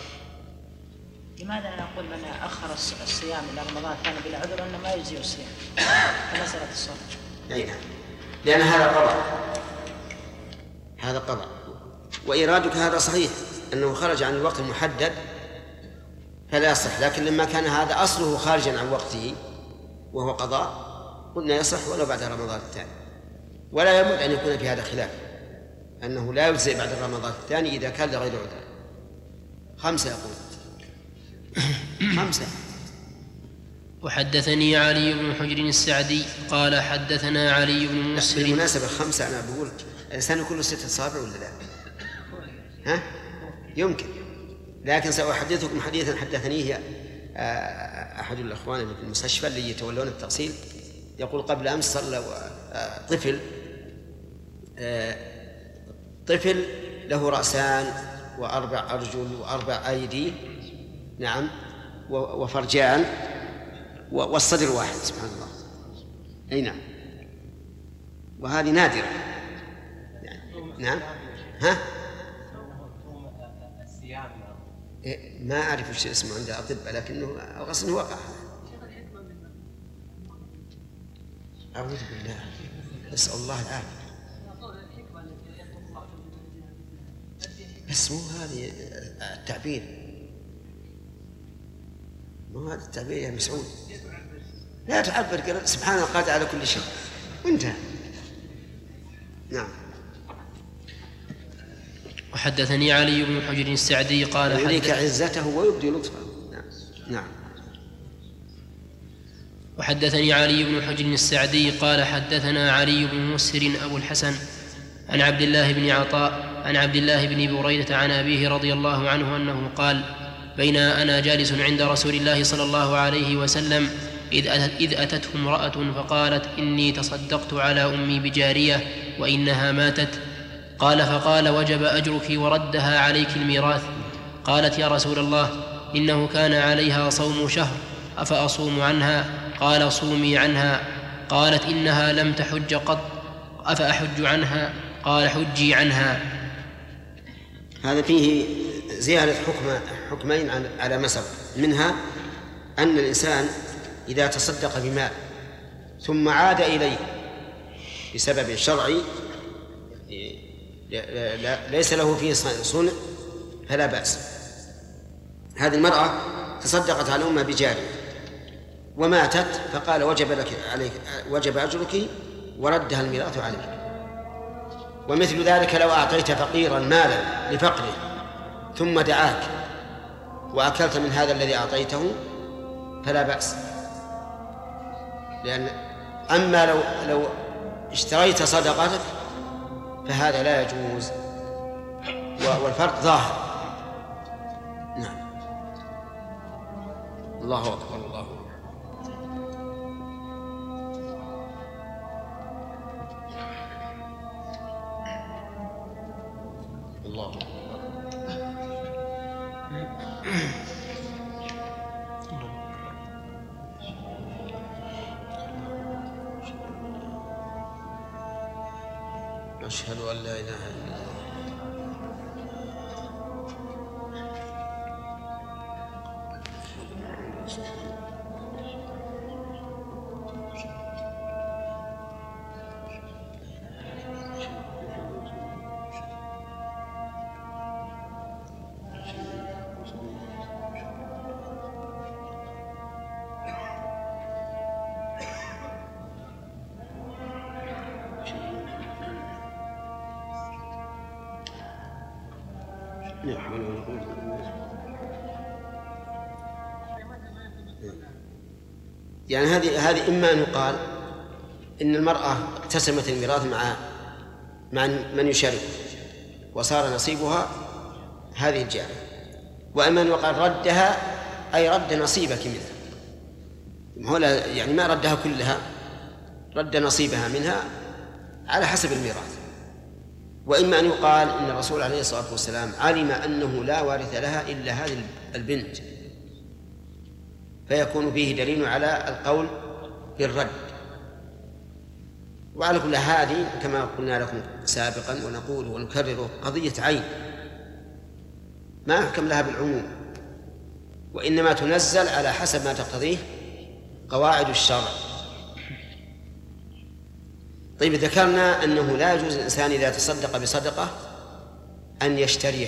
لماذا نقول من أخر الصيام إلى رمضان كان بلا عذر أنه ما يجزي الصيام كمسألة الصوم؟ أي نعم، لأن هذا قضاء، هذا قضاء، وإرادك هذا صحيح أنه خرج عن الوقت المحدد فلا يصح. لكن لما كان هذا أصله خارجا عن وقته وهو قضاء قلنا يصح ولو بعد رمضان الثاني. ولا يبد أن يكون في هذا خلاف، أنه لا يجزئ بعد رمضان الثاني إذا كان لغير عذر. خمسة يقول خمسة وحدثني علي بن حجر السعدي قال حدثنا علي بن مسر. بالمناسبة الخمسة أنا بقول الإنسان كله ستة أصابع ولا لا؟ ها؟ يمكن، لكن سأحدثكم حديثا حدثنيه أحد الأخوان اللي في المستشفى اللي يتولون التغسيل، يقول قبل أمس صلى طفل طفل له رأسان وأربع أرجل وأربع أيدي، نعم، وفرجان والصدر واحد، سبحان الله. أي نعم، وهذه نادرة يعني. نعم. ها؟ ما أعرف وش اسمه عند الأطباء، لكنه الغسل وقع. أعوذ بالله، نسأل الله العافية. بس مو هذه التعبير، مو هذا التعبير يا مسعود. لا تعبر، سبحان القادر على كل شيء، وانتهى. نعم. وحدثني علي بن حجر السعدي قال يريك عزته ويبدي لطفه. نعم. نعم. وحدثني علي بن حجر السعدي قال حدثنا علي بن مسر أبو الحسن عن عبد الله بن عطاء عن عبد الله بن بريدة عن أبيه رضي الله عنه أنه قال: بين أنا جالس عند رسول الله صلى الله عليه وسلم إذ أتته امرأة فقالت: إني تصدقت على أمي بجارية وإنها ماتت. قال: فقال: وجب أجرك وردها عليك الميراث. قالت: يا رسول الله، إنه كان عليها صوم شهر، أفأصوم عنها؟ قال: صومي عنها. قالت: إنها لم تحج قط، أفأحج عنها؟ قال: حجي عنها. هذا فيه زيادة حكم حكمين على ما سبق، منها أن الإنسان إذا تصدق بمال ثم عاد إليه بسبب شرعي ليس له فيه صنع فلا بأس. هذه المرأة تصدقت على أمها بجارية وماتت، فقال: وجب لك عليك وجب أجرك وردها الميراث عليك. ومثل ذلك لو أعطيت فقيرا مالا لفقره ثم دعاك وأكلت من هذا الذي أعطيته فلا بأس، لأن أما لو لو اشتريت صدقتك فهذا لا يجوز، والفرق ظاهر. نعم. الله أكبر. الله أكبر. الله أكبر. أشهد أن لا إله إلا الله. يعني هذه هذه إما أن يقال إن المرأة اقتسمت الميراث مع مع من يشارك وصار نصيبها هذه الجارية، وإما أن يقال ردها أي رد نصيبك منها، هو يعني ما ردها كلها، رد نصيبها منها على حسب الميراث. وإما أن يقال إن الرسول عليه الصلاة والسلام علم أنه لا وارث لها إلا هذه البنت، فيكون فيه دليل على القول بالرد. وعلى كل هذه كما قلنا لكم سابقا ونقول ونكرر قضية عين ما أحكم لها بالعموم، وإنما تنزل على حسب ما تقتضيه قواعد الشرع. طيب، ذكرنا أنه لا يجوز الإنسان إذا تصدق بصدقة أن يشتريها،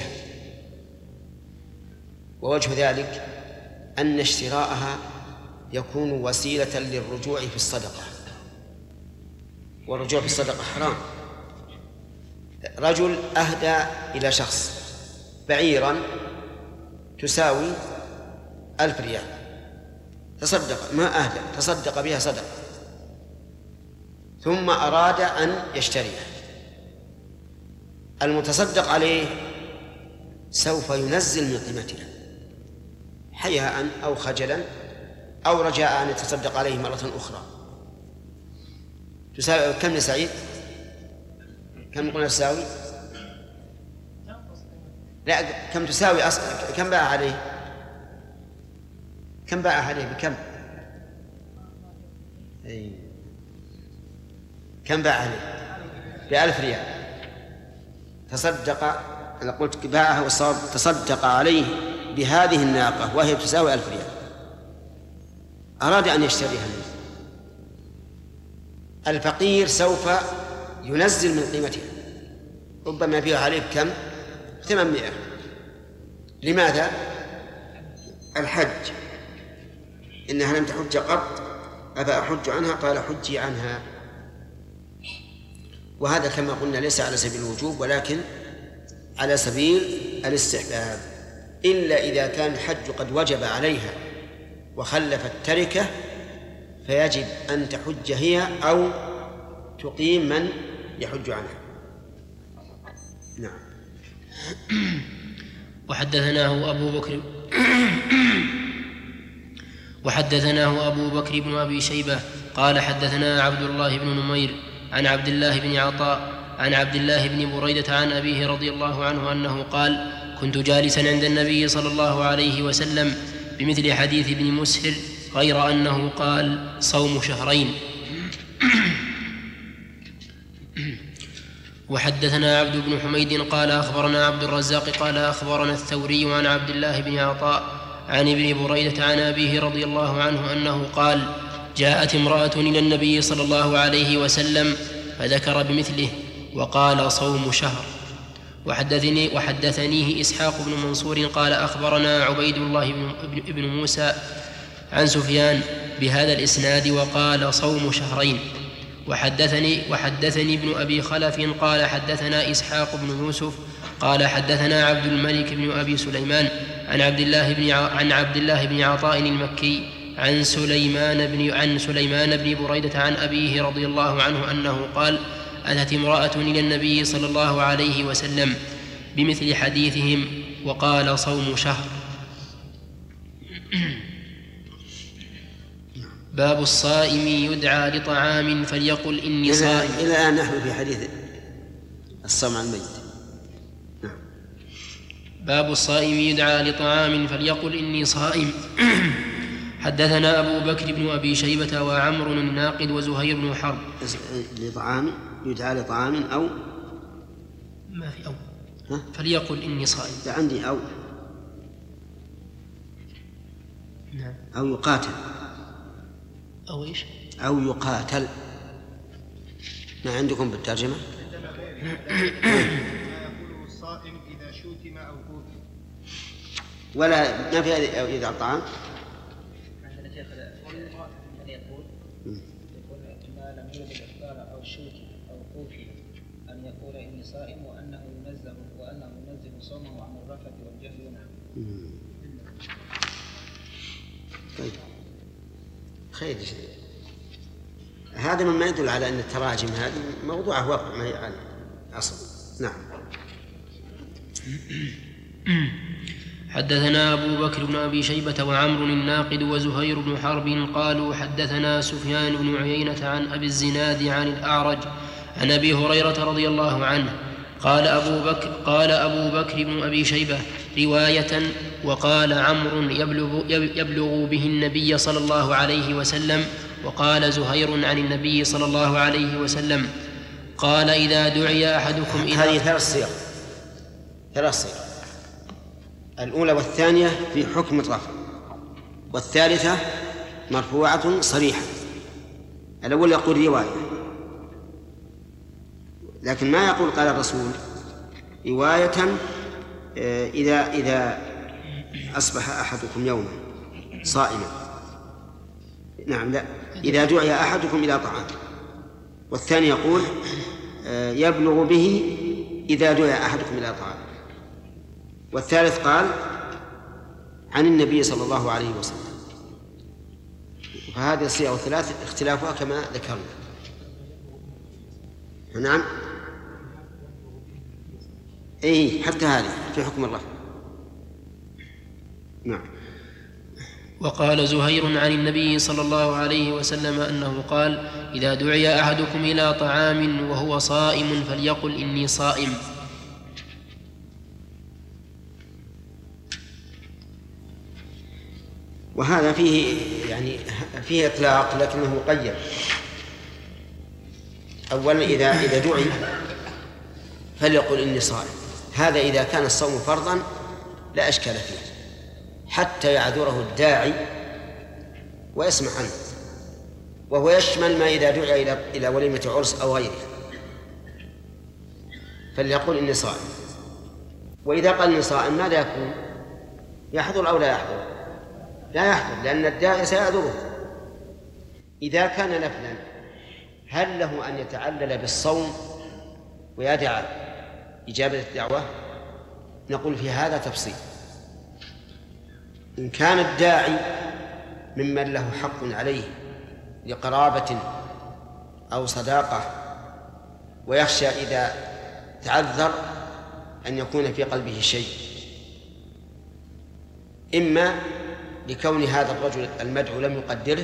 ووجه ذلك أن اشتراءها يكون وسيلة للرجوع في الصدقة، والرجوع في الصدقة حرام. رجل أهدى إلى شخص بعيرا تساوي ألف ريال، تصدق ما أهدى تصدق بها صدقة ثم أراد أن يشتريها، المتصدق عليه سوف ينزل من قيمتها حياء أو خجلا أو رجاء أن يتصدق عليه مرة أخرى. تساوي كم يا سعيد؟ كم قلنا تساوي؟ لا كم تساوي أصلا؟ كم باع عليه؟ كم باع عليه بكم؟ أي. كم باع عليه؟ بألف ريال. تصدق، أنا قلت باعها والصواب تصدق عليه بهذه الناقة وهي تساوي ألف ريال، أراد أن يشتريها منه. الفقير سوف ينزل من قيمتها، ربما يبيع عليه بكم؟ ثمانمائة. لماذا؟ الحج، إنها لم تحج قط أفأحج عنها؟ قال حجي عنها. وهذا كما قلنا ليس على سبيل الوجوب ولكن على سبيل الاستحباب، إلا إذا كان الحج قد وجب عليها وخلفت تركة فيجب أن تحج هي أو تقيم من يحج عنها. نعم. وحدثناه أبو بكر وحدثناه أبو بكر بن أبي شيبة قال حدثنا عبد الله بن نمير عن عبد الله بن عطاء عن عبد الله بن بريدة عن أبيه رضي الله عنه أنه قال: كنت جالسا عند النبي صلى الله عليه وسلم بمثل حديث ابن مسهر غير أنه قال: صوم شهرين. وحدثنا عبد بن حميد قال أخبرنا عبد الرزاق قال أخبرنا الثوري عن عبد الله بن عطاء عن ابن بريدة عن أبيه رضي الله عنه أنه قال: جاءت امرأة إلى النبي صلى الله عليه وسلم فذكر بمثله وقال: صوم شهر. وحدثني وحدثنيه إسحاق بن منصور قال أخبرنا عبيد الله بن, بن موسى عن سفيان بهذا الإسناد وقال: صوم شهرين. وحدثني وحدثني ابن أبي خلف قال حدثنا إسحاق بن يوسف قال حدثنا عبد الملك بن أبي سليمان عن عبد الله بن عن عبد الله بن عطاء المكي عن سليمان بن عن سليمان بن بريدة عن أبيه رضي الله عنه أنه قال: أتت امرأة إلى النبي صلى الله عليه وسلم بمثل حديثهم وقال: صوم شهر. باب الصائم يدعى لطعام فليقل إني صائم. إلى الآن نحن في حديث الصوم عن الميت. باب الصائم يدعى لطعام فليقل إني صائم. حدثنا أبو بكر بن أبي شيبة وعمر الناقد وزهير بن حرب. لطعام يدعى لطعام أو ما في أو ها؟ فليقل إني صائم. عندي أو نعم. أو يقاتل أو إيش؟ أو يقاتل. ما عندكم بالترجمة؟ الصائم إذا شتم أو قتل ولا ما في إذا الطعام. عندنا شيخ من يقول يقول ما لم يولد الإفطار أو شتم أو قتل أن يقول إني صائم وأنه ينزه وأنه ينزه صومه عن الرفث والجهل ونحوه. طيب خير. هذا مما يدل على أن التراجم هذه موضوعه واقع ما هي على أصل. نعم. حدثنا أبو بكر بن أبي شيبة وعمر الناقد وزهير بن حرب قالوا حدثنا سفيان بن عيينة عن أبي الزناد عن الأعرج عن أبي هريرة رضي الله عنه قال أبو بكر قال أبو بكر بن أبي شيبة رواية وقال عمرو يبلغ, يبلغ به النبي صلى الله عليه وسلم وقال زهير عن النبي صلى الله عليه وسلم قال إذا دعي أحدكم إلى. هذه ثلاث صيغ ثلاث صيغ الأولى والثانية في حكم الرفع والثالثة مرفوعة صريحة. الأول يقول رواية لكن ما يقول قال الرسول. رواية إذا إذا أصبح أحدكم يوما صائما. نعم لا إذا دعي أحدكم إلى طعام. والثاني يقول يبلغ به إذا دعي أحدكم إلى طعام. والثالث قال عن النبي صلى الله عليه وسلم. فهذه الصيغ الثلاث اختلافها كما ذكرنا. نعم اي حتى هذه في حكم الله. نعم. وقال زهير عن النبي صلى الله عليه وسلم أنه قال: إذا دعي أحدكم إلى طعام وهو صائم فليقل إني صائم. وهذا فيه يعني فيه إطلاق لكنه مقيد. أولا إذا إذا دعي فليقل إني صائم، هذا إذا كان الصوم فرضا لا أشكال فيه حتى يعذره الداعي ويسمع عنه، وهو يشمل ما إذا دعي إلى إلى وليمة عرس أو غيره فليقل إني صائم. وإذا قال إني صائم ماذا يكون؟ يحضر أو لا يحضر؟ لا يحضر، لأن الداعي سيعذره. إذا كان نفلا هل له أن يتعلل بالصوم ويدع إجابة الدعوة؟ نقول في هذا تفصيل. إن كان الداعي ممن له حق عليه لقرابة أو صداقة ويخشى إذا تعذر أن يكون في قلبه شيء، إما لكون هذا الرجل المدعو لم يقدره،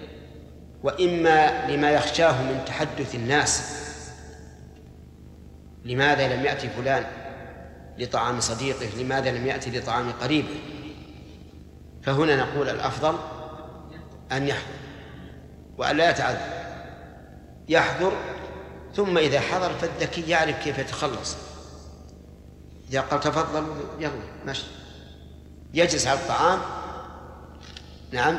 وإما لما يخشاه من تحدث الناس: لماذا لم يأتي فلان لطعام صديقه؟ لماذا لم يأتي لطعام قريبه؟ فهنا نقول الأفضل أن يحضر وأن لا يتعذر. يحضر، ثم إذا حضر فالذكي يعرف كيف يتخلص. إذا قال تفضل يلا ماشي، يجلس على الطعام نعم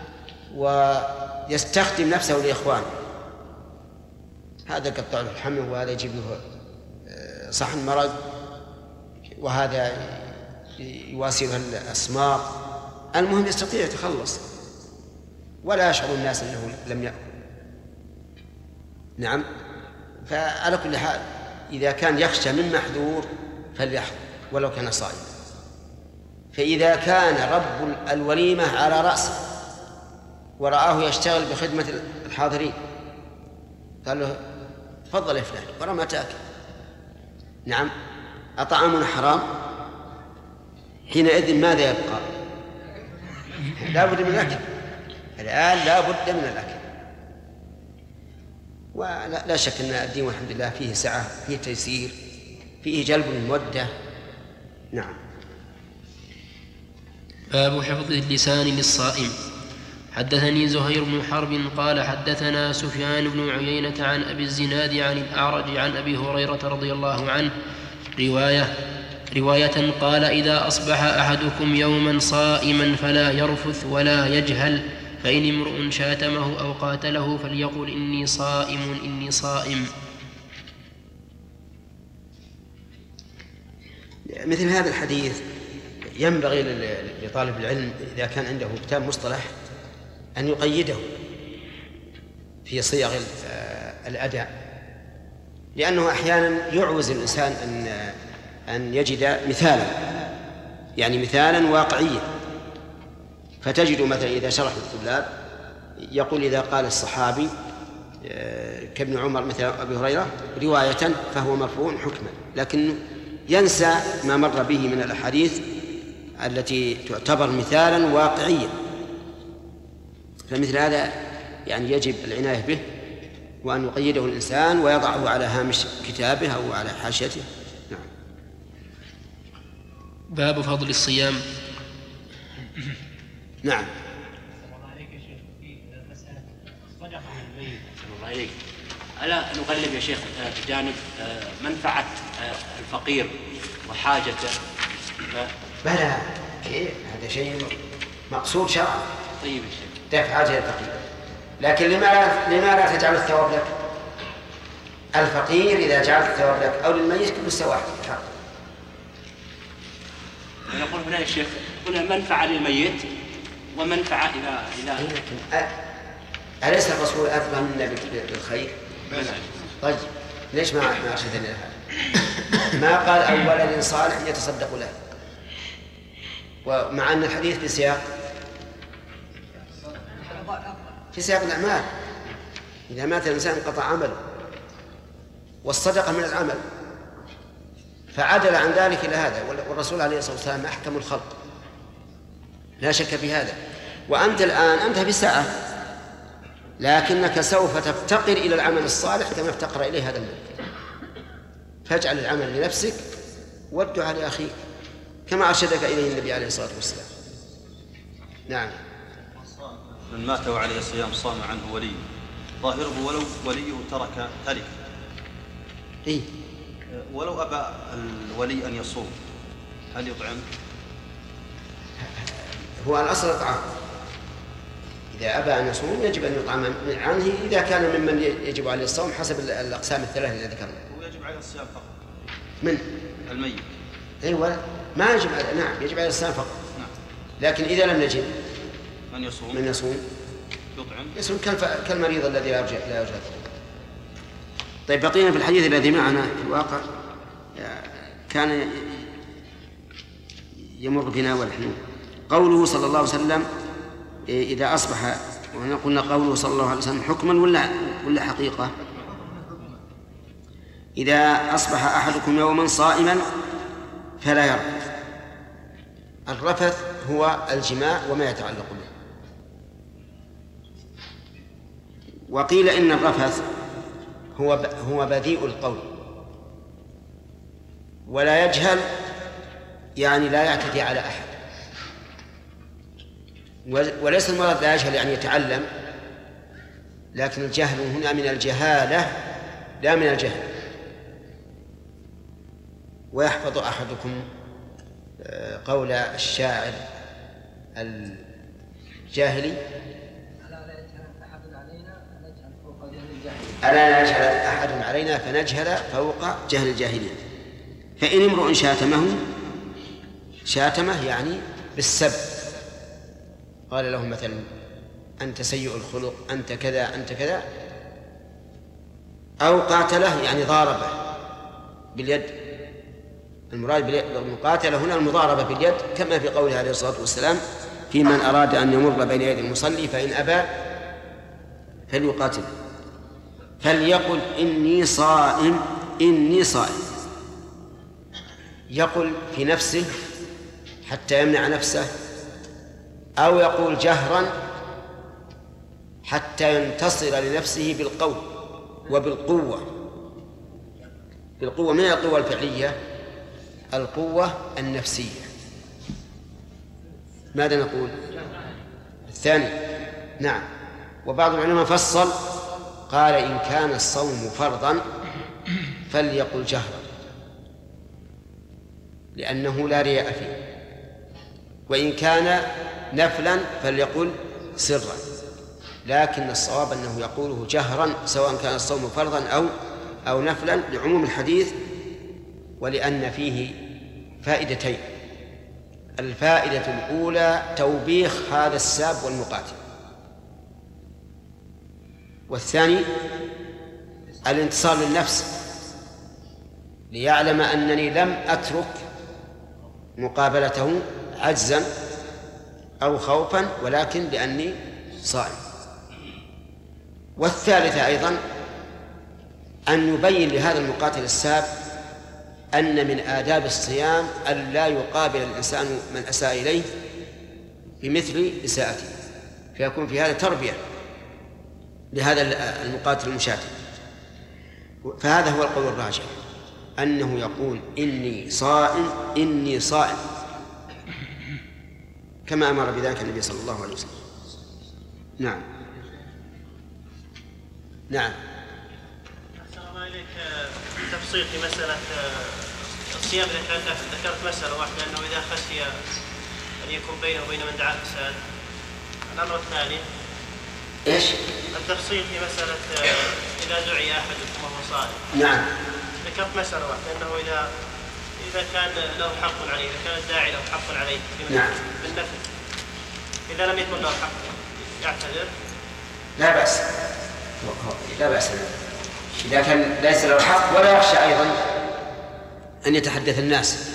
ويستخدم نفسه لإخوانه، هذا يقطع له الحمل، وهذا يجيب له صحن مرق، وهذا يواسيه الأسماق. المهم يستطيع يتخلص ولا يشعر الناس أنه لم يأكل. نعم. فعلى كل حال إذا كان يخشى من محذور فليحضر ولو كان صائما. فإذا كان رب الوليمة على رأسه ورآه يشتغل بخدمة الحاضرين قال له تفضل يا فلان ورا ما تأكل، نعم، أطعامنا حرام، حينئذ ماذا يبقى؟ لا بد من الأكل. الآن لا بد من الأكل. ولا لا شك أن الدين والحمد لله فيه سعة، فيه تيسير، فيه جلب المودة. نعم. باب حفظ اللسان للصائم. حدثني زهير بن حرب قال حدثنا سفيان بن عيينة عن أبي الزناد عن الأعرج عن أبي هريرة رضي الله عنه رواية رواية قال: إذا أصبح أحدكم يوما صائما فلا يرفث ولا يجهل، فإن امرؤ شاتمه أو قاتله فليقل إني صائم إني صائم. مثل هذا الحديث ينبغي لطالب العلم إذا كان عنده كتاب مصطلح أن يقيده في صيغ الأداء، لأنه أحيانا يعوز الإنسان أن أن يجد مثالا، يعني مثالا واقعيا. فتجد مثلا إذا شرح الطلاب يقول إذا قال الصحابي كابن عمر مثل أبي هريرة رواية فهو مرفوع حكما، لكن ينسى ما مر به من الأحاديث التي تعتبر مثالا واقعيا. فمثل هذا يعني يجب العناية به، وأن يقيده الإنسان ويضعه على هامش كتابه أو على حاشيته. نعم. باب فضل الصيام. نعم. الله عليك يا شيخ، في مسألة صدقة عن الميت. الله عليك. ألا نغلب يا شيخ بجانب منفعة الفقير وحاجته؟ بلى، كيف؟ هذا شيء مقصود شرعا. طيب يا شيخ. دفع حاجة الفقير، لكن لما لما لا تجعل الثواب لك؟ الفقير إذا جعلت الثواب لك أو للميت كل سواء. نقول هنا يا شيخ هنا منفعة للميت ومنفعة إلى إلى أليس الرسول أثنى منا بالخير؟ طيب ليش ما ما أرشدنا لها؟ ما قال أو ولد صالح يتصدق له، ومع أن الحديث بسياق في سياق الأعمال. إذا مات الإنسان انقطع عمله، والصدقة من العمل، فعدل عن ذلك إلى هذا. والرسول عليه الصلاة والسلام أحكم الخلق لا شك في هذا. وأنت الآن أنت في ساعة، لكنك سوف تفتقر إلى العمل الصالح كما افتقر إليه هذا الملك. فاجعل العمل لنفسك والدعاء لأخيك كما أرشدك إليه النبي عليه الصلاة والسلام. نعم. من مات وعليه الصيام صام عنه ولي، ظاهره ولو وليه ترك ترك إيه؟ ولو أبى الولي أن يصوم هل يطعم؟ هو الأصل الطعام، إذا أبى أن يصوم يجب أن يطعم عنه إذا كان ممن يجب عليه الصوم حسب الأقسام الثلاثة التي ذكرنا. هو يجب عليه الصيام فقط من الميت. أيوة ما يجب عليه، نعم يجب عليه الصيام فقط. نعم. لكن إذا لم نجد من يصوم من يصوم يطعم يصوم كالمريض الذي لا يرجع لا يرجع. طيب بقينا في الحديث الذي معنا في الواقع كان يمر بنا ونحن قوله صلى الله عليه وسلم إذا أصبح، وهنا قلنا قوله صلى الله عليه وسلم حكما ولا ولا حقيقة؟ إذا أصبح أحدكم يوما صائما فلا يرفث. الرفث هو الجماع وما يتعلق به. وقيل إن الرفث هو هو بذيء القول ولا يجهل، يعني لا يعتدي على أحد. وليس المراد لا يجهل يعني يتعلم، لكن الجهل هنا من الجهالة لا من الجهل. ويحفظ أحدكم قول الشاعر الجاهلي ألا لا يجهل أحد علينا فنجهل فوق جهل الجاهلين. فإن امرؤ شاتمه شاتمه يعني بالسب، قال له مثلا أنت سيء الخلق، أنت كذا أنت كذا، أو قاتله يعني ضاربه باليد. المراد بالمقاتلة هنا المضاربة باليد، كما في قوله عليه الصلاة والسلام في من أراد أن يمر بين يدي المصلي فإن أبى فليقاتل فليقل إني صائم إني صائم. يقول في نفسه حتى يمنع نفسه، أو يقول جهرا حتى ينتصر لنفسه بالقول وبالقوة. بالقوة من القوة الفعلية، القوة النفسية. ماذا نقول؟ الثاني. نعم. وبعض العلماء فصل قال إن كان الصوم فرضا فليقل جهرا لأنه لا رياء فيه، وإن كان نفلا فليقل سرا، لكن الصواب أنه يقوله جهرا سواء كان الصوم فرضا أو أو نفلا لعموم الحديث، ولأن فيه فائدتين. الفائدة الأولى توبيخ هذا الساب والمقاتل، والثاني الانتصار للنفس ليعلم أنني لم أترك مقابلته عجزا أو خوفا، ولكن لأني صائم. والثالثة أيضا أن يبين لهذا المقاتل الساب أن من آداب الصيام أن لا يقابل الإنسان من أساء إليه بمثل إساءته، فيكون في هذا تربية لهذا المقاتل المشاتم. فهذا هو القول الراجح، أنه يقول إني صائم إني صائم كما أمر بذلك النبي صلى الله عليه وسلم. نعم. نعم. أحسن الله إليك. تفصيل في مسألة الصيام، ذكرت مسألة واحدة أنه إذا خشي أن يكون بينه وبين من دعا فساد. الأمر الثاني إيش؟ التفصيل في مسألة إذا دعي أحدكم وهو صائم. نعم. ذكرت مسألة واحدة أنه إذا إذا كان له حق عليه، إذا كان الداعي له حق عليه نعم. بالنفل، إذا لم يكن له حق يعتذر لا بأس، لا بأس إذا كان ليس له حق ولا يخشى أيضا أن يتحدث الناس.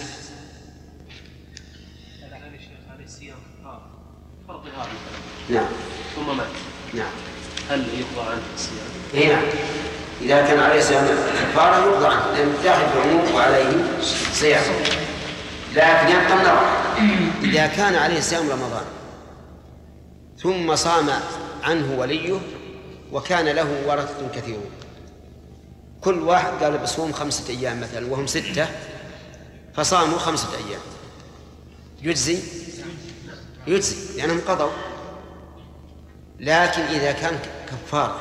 فرض هذا نعم. ثم مات. نعم. هل يقضى عنه الصيام؟ إيه نعم، إذا كان عليه صيام كفارة يقضى عنه، لأن داخل في العموم وعليه صيام. لكن يبقى النظر إذا كان عليه صيام رمضان ثم صام عنه وليه وكان له ورثة كثيرون، كل واحد قال بصوم خمسة أيام مثلا وهم ستة فصاموا خمسة أيام، يجزي يجزي لأنهم قضوا. لكن إذا كان كفارة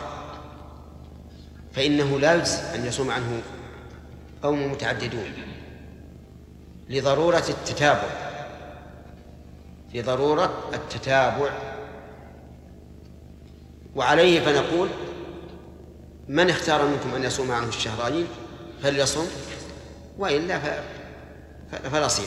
فإنه لا يجزي أن يصوم عنه قوم متعددون لضرورة التتابع لضرورة التتابع وعليه فنقول من اختار منكم أن يصوم عنه الشهرين فليصم وإلا فلا صيام.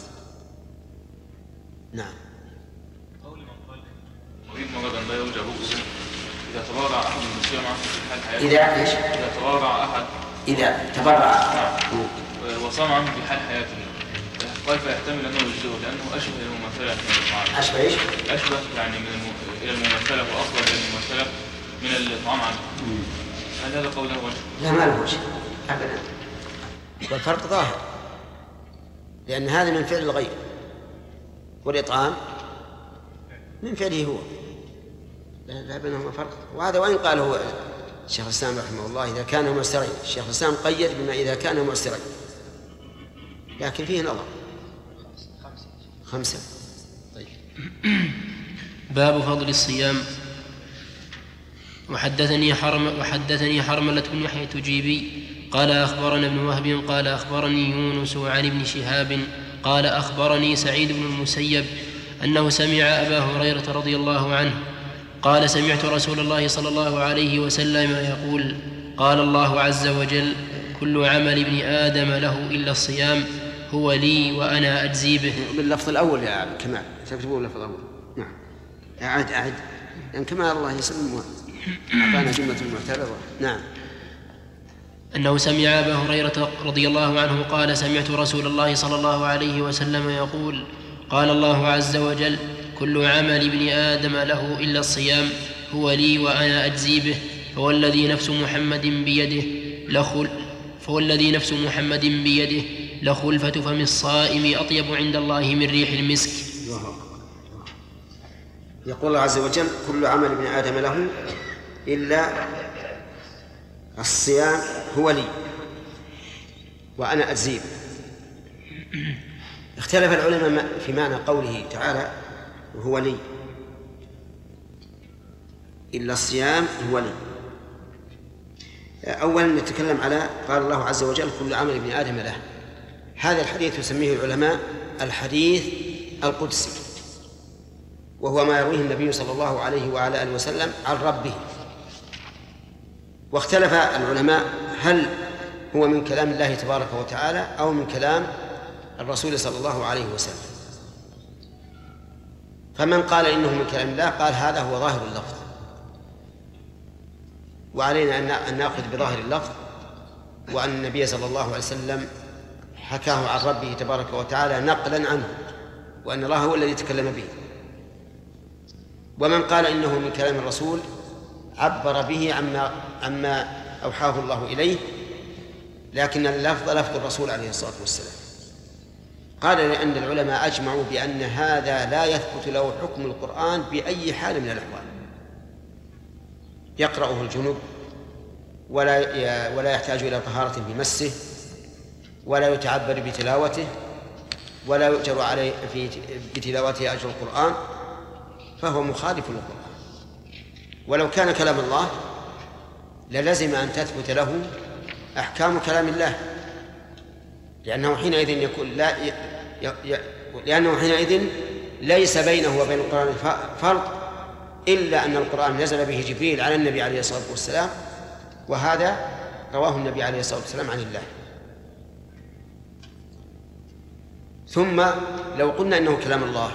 نعم. قول من قال مريض مرضا لا يرجى بؤسا إذا تبرع أحد من الصيام عنه في حال حياته إذا إيش؟ إذا تبرع أحد إذا تبرع نعم وصام عنه في حال حياته قال فيحتمل أنه يجزئه لأنه أشبه إلى المماثلة من الطعام. أشبه إيش؟ أشبه يعني من الم... إلى المماثلة وأقرب إلى المماثلة من الطعام عنه. هل هذا قول له وجه؟ لا ما له وجه أبدا، والفرق ظاهر لأن هذا من فعل الغير والإطعام من فعله هو، لا بينهما فرق. وهذا وإن قال هو الشيخ الإسلام رحمه الله إذا كان معسرين، الشيخ الإسلام قيد بما إذا كان معسرين، لكن فيه نظر. خمسة. طيب. باب فضل الصيام. وحدثني حرم وحدثني حرملة بن يحيى التجيبي قال أخبرنا ابن وهب قال أخبرني يونس عن ابن شهاب قال أخبرني سعيد بن المسيب أنه سمع أبا هريرة رضي الله عنه قال سمعت رسول الله صلى الله عليه وسلم يقول قال الله عز وجل كل عمل ابن آدم له إلا الصيام هو لي وأنا أجزي به. باللفظ الأول يا كمال تكتبوا اللفظ الأول. نعم أعد أعد لأن كمال الله يسلم أعطانا جملة معتبرة. نعم. أنه سمع أبا هريرة رضي الله عنه قال سمعت رسول الله صلى الله عليه وسلم يقول قال الله عز وجل كل عمل ابن آدم له إلا الصيام هو لي وأنا أجزي به فوالذي نفس محمد بيده لخل فوالذي نفس محمد بيده لخلفة فم الصائم أطيب عند الله من ريح المسك. يقول الله عز وجل كل عمل ابن آدم له إلا الصيام هو لي وأنا أجزي به. اختلف العلماء في معنى قوله تعالى هو لي إلا الصيام هو لي. أولا نتكلم على قال الله عز وجل كل عمل ابن آدم له. هذا الحديث يسميه العلماء الحديث القدسي، وهو ما يرويه النبي صلى الله عليه وعلى آله وسلم عن ربه. واختلف العلماء هل هو من كلام الله تبارك وتعالى أو من كلام الرسول صلى الله عليه وسلم. فمن قال إنه من كلام الله قال هذا هو ظاهر اللفظ، وعلينا أن نأخذ بظاهر اللفظ، وأن النبي صلى الله عليه وسلم حكاه عن ربه تبارك وتعالى نقلا عنه، وأن الله هو الذي تكلم به. ومن قال إنه من كلام الرسول عبر به عما, عما أوحاه الله إليه، لكن اللفظ لفظ الرسول عليه الصلاة والسلام. قال لأن العلماء أجمعوا بأن هذا لا يثبت له حكم القرآن بأي حال من الأحوال، يقرأه الجنوب ولا ولا يحتاج إلى طهارة بمسه، ولا يتعبد بتلاوته، ولا يؤجر عليه في بتلاوته أجر القرآن، فهو مخالف للقرآن. ولو كان كلام الله للزم أن تثبت له أحكام كلام الله، لأنه حينئذ يكون لا ي... ي... لأنه حينئذ ليس بينه وبين القرآن فرق، إلا أن القرآن نزل به جبريل على النبي عليه الصلاة والسلام، وهذا رواه النبي عليه الصلاة والسلام عن الله. ثم لو قلنا إنه كلام الله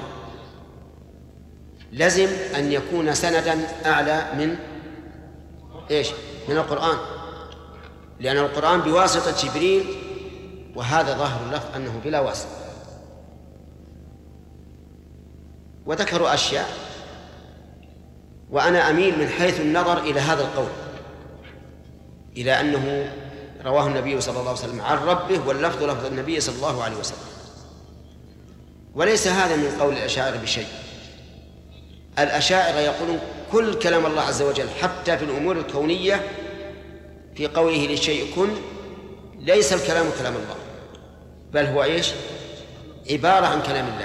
لازم أن يكون سندا أعلى من إيش؟ من القرآن، لأن القرآن بواسطة جبريل، وهذا ظاهر اللفظ أنه بلا واسطة. وذكروا أشياء وأنا أميل من حيث النظر إلى هذا القول، إلى أنه رواه النبي صلى الله عليه وسلم عن ربه واللفظ لفظ النبي صلى الله عليه وسلم، وليس هذا من قول الأشاعرة بشيء. الأشاعرة يقولون كل كلام الله عز وجل حتى في الأمور الكونية في قوله للشيء كن ليس الكلام كلام الله، بل هو إيش؟ عبارة عن كلام الله.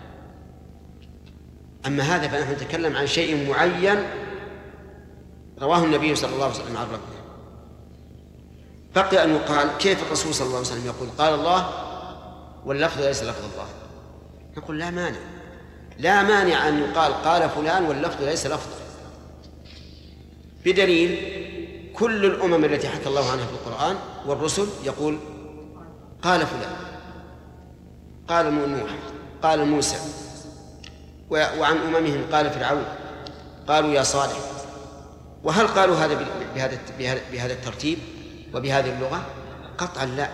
أما هذا فنحن نتكلم عن شيء معين رواه النبي صلى الله عليه وسلم عن ربه. بقي أن يقال كيف الرسول صلى الله عليه وسلم يقول قال الله واللفظ ليس لفظ الله؟ نقول لا مانع، لا مانع أن يقال قال فلان واللفظ ليس لفظه، بدليل كل الأمم التي حكى الله عنها في القرآن والرسل يقول قال فلان، قال نوح، قال موسى، وعن أممهم قال فرعون، قالوا يا صالح. وهل قالوا هذا بهذا بهذا الترتيب وبهذه اللغة؟ قطعا لا.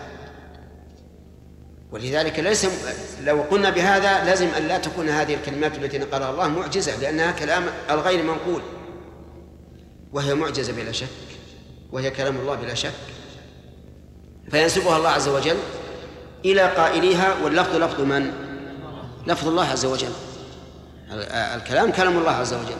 ولذلك ليس لو قلنا بهذا لازم أن لا تكون هذه الكلمات التي نقلها الله معجزة، لأنها كلام الغير منقول، وهي معجزة بلا شك، وهي كلام الله بلا شك، فينسبها الله عز وجل إلى قائليها، واللفظ لفظ من؟ لفظ الله عز وجل. الكلام كلام الله عز وجل،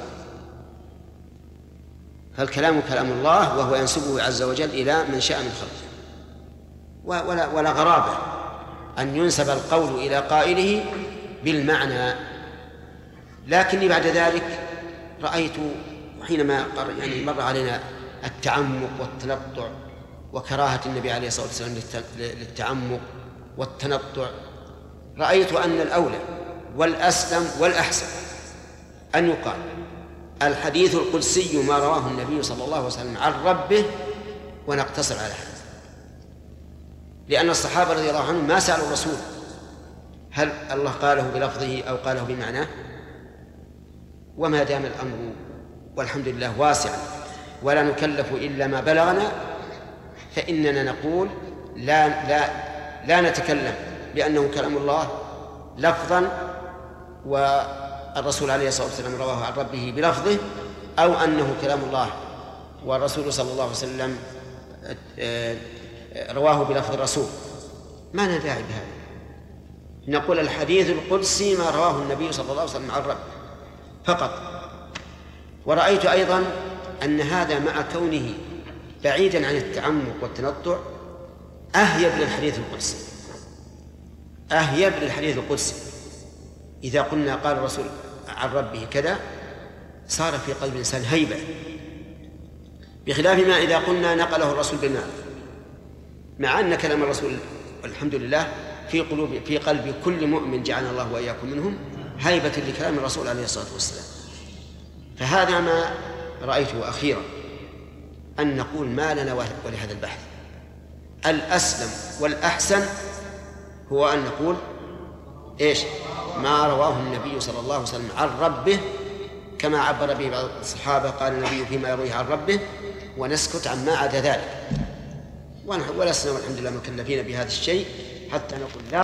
فالكلام كلام الله وهو ينسبه عز وجل إلى من شاء من خلقه. ولا, ولا غرابة أن ينسب القول إلى قائله بالمعنى. لكني بعد ذلك رأيت حينما يعني مر علينا التعمق والتنطع وكراهة النبي عليه الصلاة والسلام للتعمق والتنطع، رأيت أن الأولى والأسلم والأحسن أن يقال الحديث القدسي ما رواه النبي صلى الله عليه وسلم عن ربه ونقتصر على هذا، لأن الصحابة رضي الله عنهم ما سألوا الرسول هل الله قاله بلفظه أو قاله بمعناه. وما دام الأمر والحمد لله واسعا ولا نكلف إلا ما بلغنا، فإننا نقول لا, لا, لا نتكلم بأنه كلام الله لفظا والرسول عليه الصلاة والسلام رواه عن ربه بلفظه، أو أنه كلام الله والرسول صلى الله عليه وسلم رواه بلفظ الرسول. ما لنا داعي بهذا، نقول الحديث القدسي ما رواه النبي صلى الله عليه وسلم عن ربه فقط. ورأيت أيضا أن هذا مع كونه بعيدا عن التعمق والتنطع أهيب للحديث القدسي، أهيب للحديث القدسي. إذا قلنا قال الرسول عن ربه كذا صار في قلب الإنسان هيبة، بخلاف ما إذا قلنا نقله الرسول بالمعنى، مع أن كلام الرسول والحمد لله في قلوب في قلب كل مؤمن جعلنا الله وإياكم منهم هيبة لكلام الرسول عليه الصلاة والسلام. فهذا ما رأيته أخيرا، أن نقول ما لنا ولهذا البحث. الأسلم والأحسن هو أن نقول إيش؟ ما رواه النبي صلى الله عليه وسلم عن ربه كما عبر به بعض الصحابة، قال النبي فيما يرويه عن ربه، ونسكت عن ما عدا ذلك. ولسنا والحمد لله مكلفين بهذا الشيء حتى نقول لا.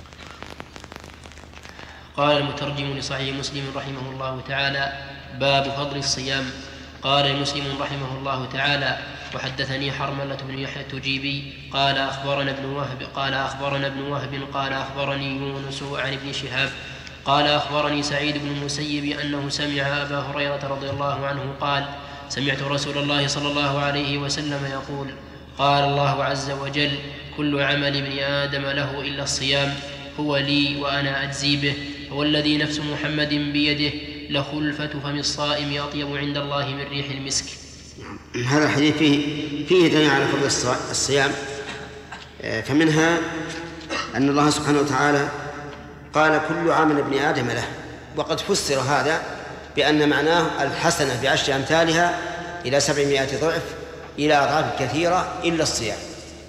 قال المترجم لصحيح مسلم رحمه الله تعالى: باب فضل الصيام. قال مسلم رحمه الله تعالى: وحدثني حرملة بن يحيى التجيبي قال أخبرنا ابن وهب قال أخبرنا ابن وهب قال أخبرني يونس عن ابن شهاب قال أخبرني سعيد بن المسيب أنه سمع أبا هريرة رضي الله عنه قال: سمعت رسول الله صلى الله عليه وسلم يقول: قال الله عز وجل: كل عمل ابن آدم له إلا الصيام هو لي وأنا أجزي به، هو الذي نفس محمد بيده لخلفة فم الصائم أطيب عند الله من ريح المسك. هذا الحديث فيه فيه دليل على فضل الصيام، فمنها أن الله سبحانه وتعالى قال كل عمل ابن آدم له، وقد فسر هذا بأن معناه الحسنة بعشر أمثالها إلى سبعمائة ضعف إلى أضعاف كثيرة إلا الصيام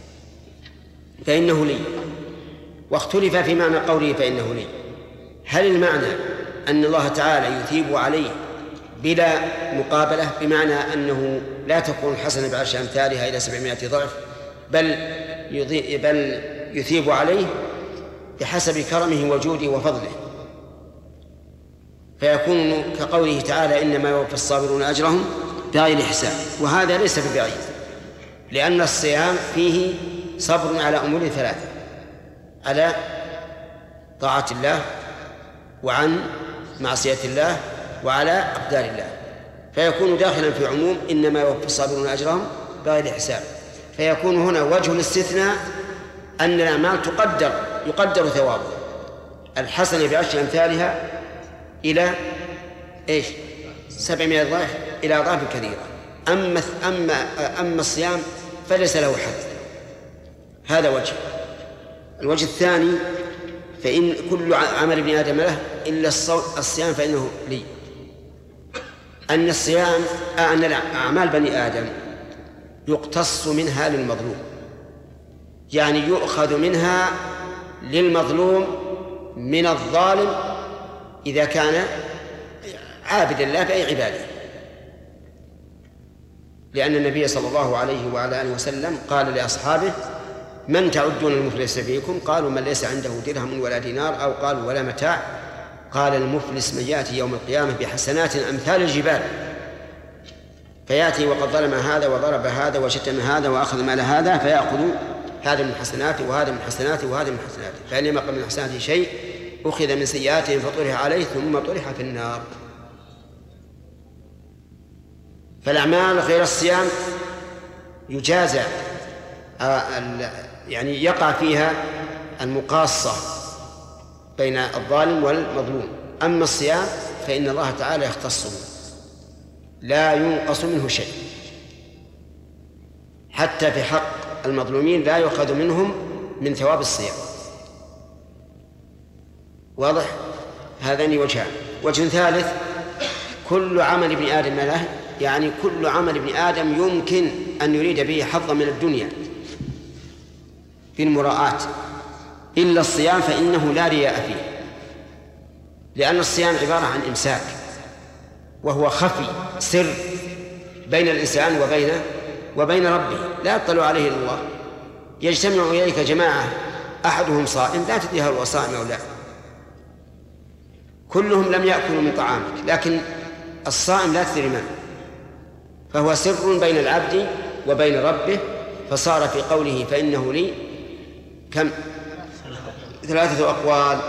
فإنه لي. واختلف في معنى قوله فإنه لي، هل المعنى أن الله تعالى يثيب عليه بلا مقابلة، بمعنى أنه لا تكون الحسنة بعشر أمثالها إلى سبعمائة ضعف، بل بل يثيب عليه بحسب كرمه وجوده وفضله؟ فيكون كقوله تعالى إنما يوفى الصابرون أجرهم بغير حساب، وهذا ليس ببعيد، لأن الصيام فيه صبر على أمور ثلاثة: على طاعة الله، وعن معصية الله، وعلى أقدار الله، فيكون داخلا في عموم إنما يوفى الصابرون أجرهم بغير حساب. فيكون هنا وجه الاستثناء أن الأعمال تقدر يقدر ثوابه، الحسنة بعشر أمثالها إلى إيش؟ سبعمائة ضعف إلى أضعاف كثيرة. أما أما أما الصيام فليس له حد. هذا وجه. الوجه الثاني: فإن كل عمل ابن آدم له إلا الصيام فإنه لي. أن الصيام أن أعمال بني آدم يقتص منها للمظلوم، يعني يؤخذ منها للمظلوم من الظالم إذا كان عابدا الله بأي عبادة، لأن النبي صلى الله عليه وعلى آله وسلم قال لأصحابه: من تعدون المفلس فيكم؟ قالوا: من ليس عنده درهم ولا دينار، أو قالوا: ولا متاع. قال: المفلس من يأتي يوم القيامة بحسنات أمثال الجبال، فيأتي وقد ظلم هذا وضرب هذا وشتم هذا وأخذ مال هذا، فيأخذ هذا من حسناته وهذا من حسناته وهذا من حسناته، فإن لم يقل من حسناته شيء أخذ من سيئاتهم فطرح عليه ثم طرح في النار. فالأعمال غير الصيام يجازى، يعني يقع فيها المقاصة بين الظالم والمظلوم. أما الصيام فإن الله تعالى يختص به، لا ينقص منه شيء، حتى في حق المظلومين لا يؤخذ منهم من ثواب الصيام. واضح؟ هذان وجهان. وجه ثالث: كل عمل ابن آدم له، يعني كل عمل ابن آدم يمكن أن يريد به حظا من الدنيا بالمراءات، إلا الصيام فإنه لا رياء فيه، لأن الصيام عبارة عن إمساك، وهو خفي سر بين الإنسان وبين وبين ربه، لا يطلع عليه إلا الله. يجتمع إليك جماعة أحدهم صائم، لا تدري هل هو صائم أو لا، كلهم لم يأكلوا من طعامك، لكن الصائم لا تدري من، فهو سر بين العبد وبين ربه. فصار في قوله فإنه لي كم؟ ثلاثة أقوال.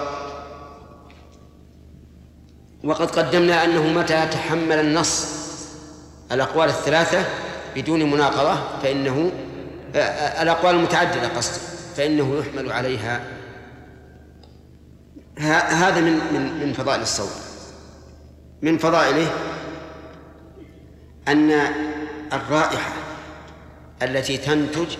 وقد قدمنا أنه متى تحمل النص الأقوال الثلاثة بدون مناقضة فإنه الأقوال المتعددة قصد فإنه يحمل عليها. هذا من من من فضائل الصوم. من فضائله أن الرائحة التي تنتج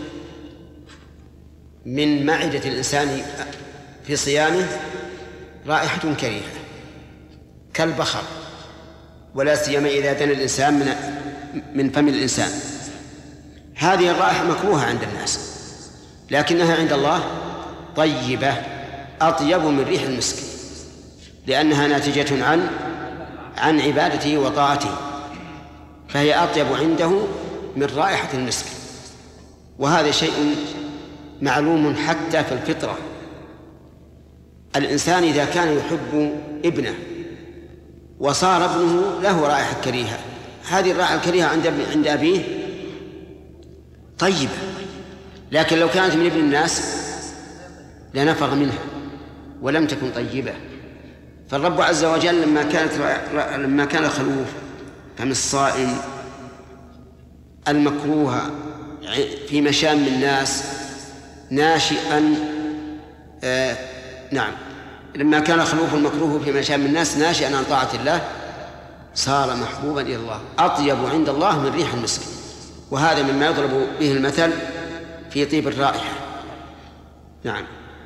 من معدة الإنسان في صيامه رائحة كريهة كالبخر، ولا سيما إذا دنا الإنسان من من فم الإنسان. هذه الرائحة مكروهة عند الناس، لكنها عند الله طيبة أطيب من ريح المسك، لأنها ناتجة عن عن عبادته وطاعته، فهي أطيب عنده من رائحة المسك. وهذا شيء معلوم حتى في الفطرة. الإنسان إذا كان يحب ابنه وصار ابنه له رائحة كريهة، هذه الرائحة الكريهة عند عند أبيه طيبة، لكن لو كانت من ابن الناس لنفر منها ولم تكن طيبة. فالرب عز وجل لما كانت لما كان خلوف فم الصائم المكروه في مشام الناس ناشئا آه نعم لما كان خلوف المكروه في مشام الناس ناشئا عن طاعة الله صار محبوبا إلى الله أطيب عند الله من ريح المسك. وهذا مما يضرب به المثل في طيب الرائحة. نعم.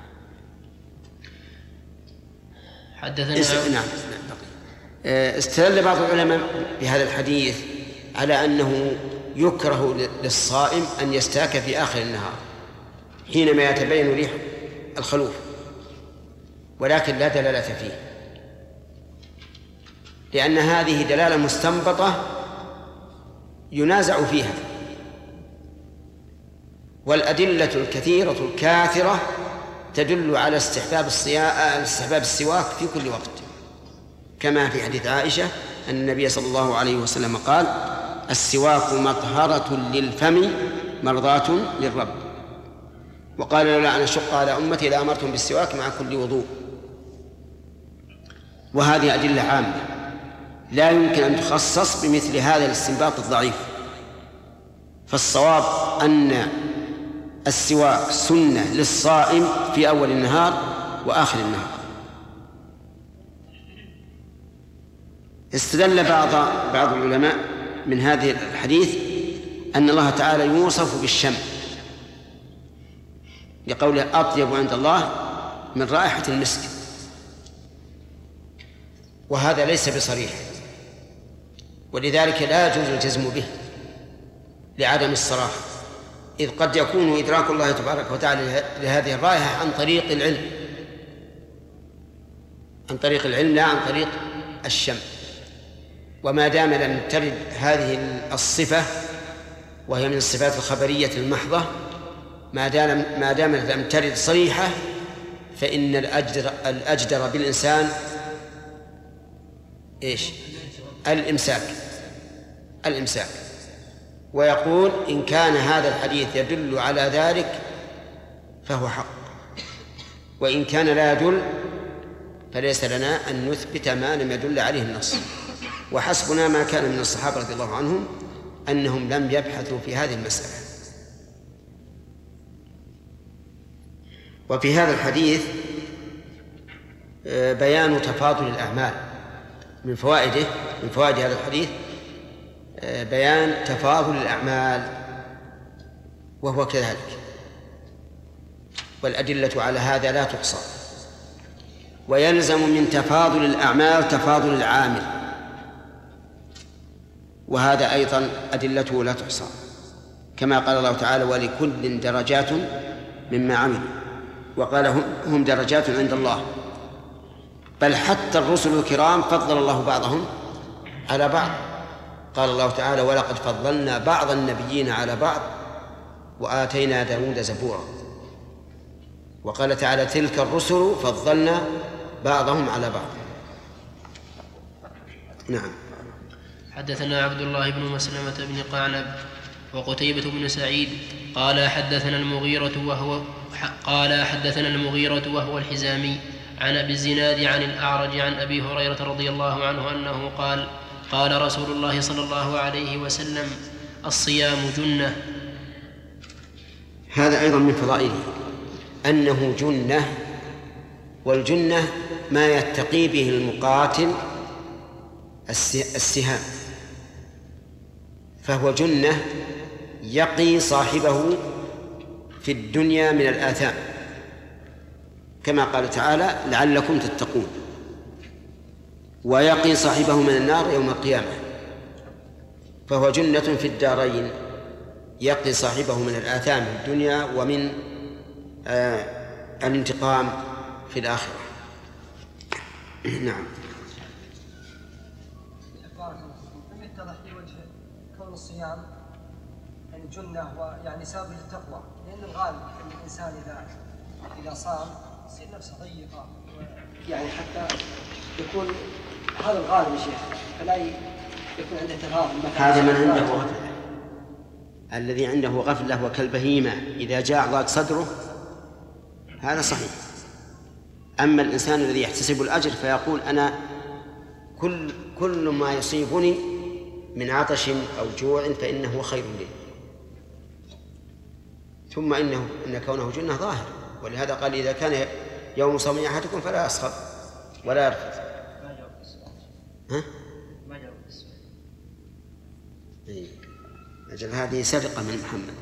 حدثنا است... نعم استدل بعض العلماء بهذا الحديث على أنه يكره للصائم أن يستاك في آخر النهار حينما يتبين ريح الخلوف، ولكن لا دلالة فيه، لأن هذه دلالة مستنبطة ينازع فيها، والأدلة الكثيرة الكاثرة تدل على استحباب الصيام استحباب السواك في كل وقت، كما في حديث عائشة أن النبي صلى الله عليه وسلم قال: السواك مطهرة للفم مرضاة للرب. وقال: لولا أن أشق على أمتي لأمرتهم بالسواك مع كل وضوء. وهذه أدلة عامة لا يمكن أن تخصص بمثل هذا الاستنباط الضعيف. فالصواب أن السواك سنة للصائم في أول النهار وآخر النهار. استدل بعض بعض العلماء من هذه الحديث أن الله تعالى يوصف بالشم لقوله: أطيب عند الله من رائحة المسك. وهذا ليس بصريح، ولذلك لا يجوز الجزم به لعدم الصراحة، إذ قد يكون إدراك الله تبارك وتعالى لهذه الرائحة عن طريق العلم عن طريق العلم لا عن طريق الشم. وما دام لم ترد هذه الصفة وهي من الصفات الخبرية المحضة، ما دام ما دام لم ترد صريحة، فإن الأجدر الأجدر بالإنسان إيش؟ الإمساك الإمساك ويقول: إن كان هذا الحديث يدل على ذلك فهو حق، وإن كان لا يدل فليس لنا أن نثبت ما لم يدل عليه النص. وحسبنا ما كان من الصحابة رضي الله عنهم أنهم لم يبحثوا في هذه المسألة. وفي هذا الحديث بيان تفاضل الأعمال. من فوائده من فوائد هذا الحديث بيان تفاضل الأعمال، وهو كذلك، والأدلة على هذا لا تحصى. ويلزم من تفاضل الأعمال تفاضل العامل، وهذا أيضا أدلته لا تحصى، كما قال الله تعالى: ولكل درجات مما عملوا. وقال: هم درجات عند الله. بل حتى الرسل الكرام فضل الله بعضهم على بعض. قال الله تعالى: ولقد فضلنا بعض النبيين على بعض وآتينا داود زبورا. وقال تعالى: تلك الرسل فضلنا بعضهم على بعض. نعم. حدثنا عبد الله بن مسلمة بن قعنب وقتيبة بن سعيد قال حدثنا المغيرة وهو قال حدثنا المغيرة وهو الحزامي عن أبي الزناد عن الأعرج عن أبي هريرة رضي الله عنه أنه قال: قال رسول الله صلى الله عليه وسلم: الصيام جنة. هذا أيضا من فضائله أنه جنة، والجنة ما يتقي به المقاتل السهام، فهو جنة يقي صاحبه في الدنيا من الآثام، كما قال تعالى: لعلكم تتقون. ويقي صاحبه من النار يوم القيامة، فهو جنة في الدارين، يقي صاحبه من الآثام في الدنيا ومن آه الانتقام في الآخرة. نعم. لم يتضح في وجه كون الصيام يعني جنة ويعني سبب للتقوى، لأن الغالب أن الإنسان إذا إذا صام يصير نفسه ضيقة، يعني حتى يكون هذا الغالب يا شيخ، فلا يكون عنده تفاضل. هذا من عنده غفلة، الذي عنده غفلة وكالبهيمة إذا جاع ضاق صدره، هذا صحيح. أما الإنسان الذي يحتسب الأجر فيقول: أنا كل كل ما يصيبني من عطش أو جوع فإنه خير لي. ثم إنه إن كونه جنة ظاهر، ولهذا قال: إذا كان يوم صوم أحدكم فلا يسخر ولا يرفث. ها؟ ما جاوب السؤال. إيه. أجل هذه سرقة من محمد.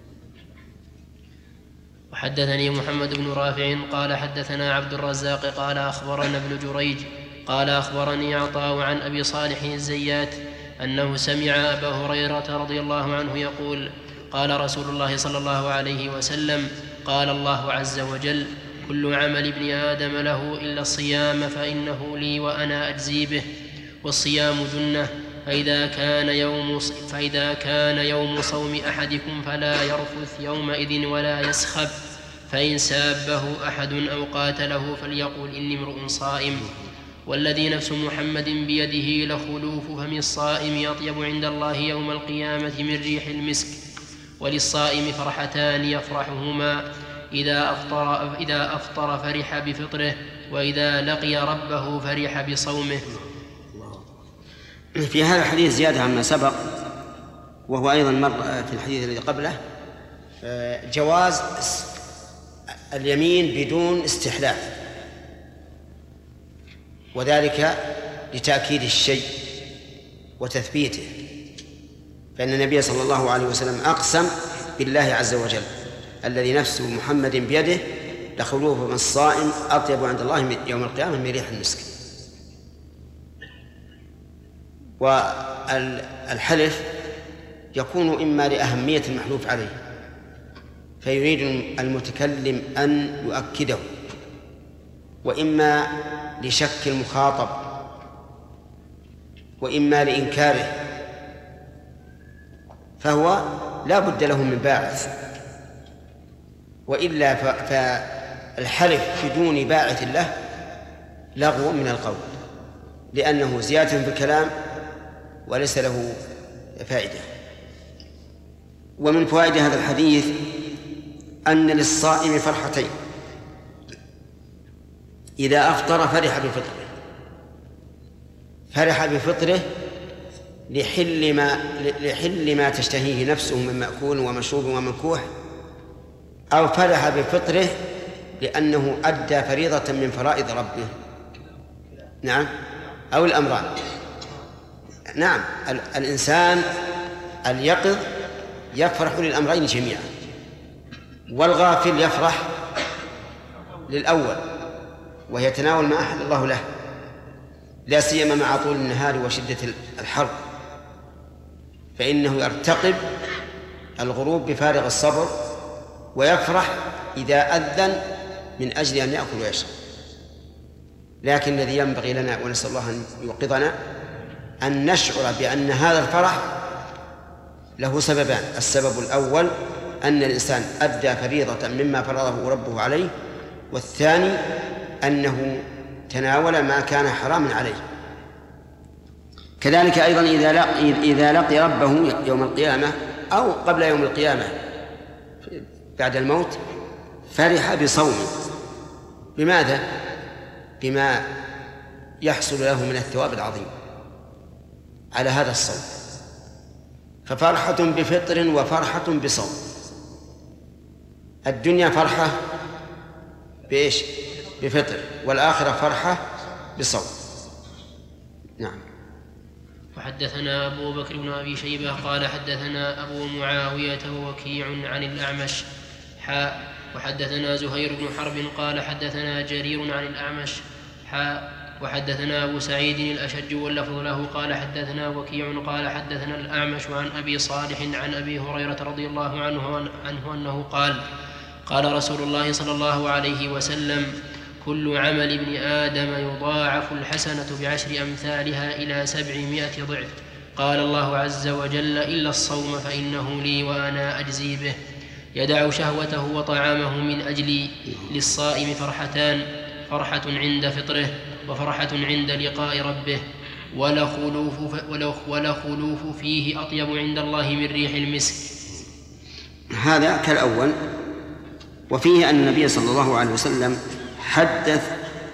وحدثني محمد بن رافع قال حدثنا عبد الرزاق قال أخبرنا ابن جريج قال أخبرني عطاء عن أبي صالح الزيات أنه سمع أبا هريرة رضي الله عنه يقول: قال رسول الله صلى الله عليه وسلم: قال الله عز وجل: كل عمل ابن آدم له إلا الصيام فإنه لي وأنا أجزي به، والصيام جنة، فإذا كان يوم فإذا كان يوم صوم أحدكم فلا يرفث يومئذ ولا يسخب، فإن سابه أحد أو قاتله فليقل إني امرؤ صائم. والذي نفس محمد بيده لخلوف فم الصائم أطيب عند الله يوم القيامة من ريح المسك. وللصائم فرحتان يفرحهما إذا أفطر, إذا أفطر فرح بفطره، وإذا لقي ربه فرح بصومه. في هذا الحديث زيادة عما سبق، وهو أيضا مر في الحديث الذي قبله، جواز اليمين بدون استحلاف، وذلك لتأكيد الشيء وتثبيته، فإن النبي صلى الله عليه وسلم أقسم بالله عز وجل الذي نفس محمد بيده لخلوف من الصائم أطيب عند الله يوم القيامة من ريح المسك. والحلف يكون إما لأهمية المحلوف عليه فيريد المتكلم أن يؤكده، وإما لشك المخاطب، وإما لإنكاره، فهو لا بد له من باعث، وإلا فالحلف بدون باعث له لغو من القول، لأنه زيادة في الكلام وليس له فائدة. ومن فوائد هذا الحديث أن للصائم فرحتين: إذا أفطر فرح بفطره، فرح بفطره لحل ما, لحل ما تشتهيه نفسه من مأكول ومشروب ومنكوح، أو فرح بفطره لأنه أدى فريضة من فرائض ربه. نعم، أو الأمران. نعم، الإنسان اليقظ يفرح للأمرين جميعا، والغافل يفرح للأول ويتناول ما أحل الله له، لا سيما مع طول النهار وشدة الحر، فإنه يرتقب الغروب بفارغ الصبر ويفرح إذا أذن من أجل أن يأكل ويشرب. لكن الذي ينبغي لنا، ونسأل الله أن يوقظنا، أن نشعر بأن هذا الفرح له سببان: السبب الأول أن الإنسان أدى فريضة مما فرضه ربه عليه، والثاني أنه تناول ما كان حراما عليه. كذلك أيضا إذا لقي, إذا لقي ربه يوم القيامة أو قبل يوم القيامة بعد الموت فرح بصومه. بماذا؟ بما يحصل له من الثواب العظيم على هذا الصوم. ففرحة بفطر وفرحة بصوم. الدنيا فرحة بإيش؟ بفطر، والآخرة فرحة بصوم. نعم. وحدثنا أبو بكر بن أبي شيبة قال حدثنا أبو معاوية ووكيع عن الأعمش حاء وحدثنا زهير بن حرب قال حدثنا جرير عن الأعمش حاء وحدثنا أبو سعيد الأشج واللفظ له قال حدثنا وكيع قال حدثنا الأعمش عن أبي صالح عن أبي هريرة رضي الله عنه, عنه أنه قال قال رسول الله صلى الله عليه وسلم: كل عمل ابن آدم يضاعف الحسنة بعشر أمثالها إلى سبعمائة ضعف. قال الله عز وجل: إلا الصوم فإنه لي وأنا أجزي به. يدع شهوته وطعامه من أجلي. للصائم فرحتان: فرحة عند فطره وفرحة عند لقاء ربه، ولخلوف, ولخلوف فيه أطيب عند الله من ريح المسك. هذا كالأول. وفيه أن النبي صلى الله عليه وسلم حدث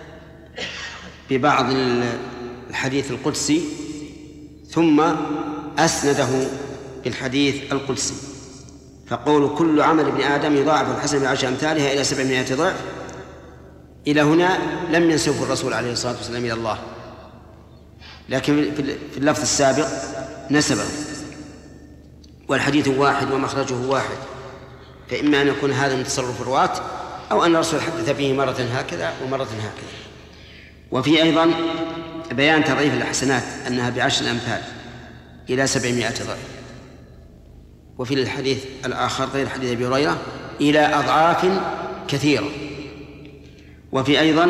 ببعض الحديث القدسي ثم أسنده بالحديث القدسي، فقول كل عمل ابن آدم يضاعف الحسنة بعشر أمثالها إلى سبعمائة ضعف، إلى هنا لم ينسبه الرسول عليه الصلاة والسلام إلى الله، لكن في اللفظ السابق نسبه، والحديث واحد ومخرجه واحد، فإما أن يكون هذا من تصرف الرواة أو أن الرسول حدث به مرة هكذا ومرة هكذا. وفي أيضا بيان تضعيف الحسنات أنها بعشر الأمثال إلى سبعمائة ضعف. وفي الحديث الآخر غير حديث أبي هريرة إلى أضعاف كثيرة. وفي أيضا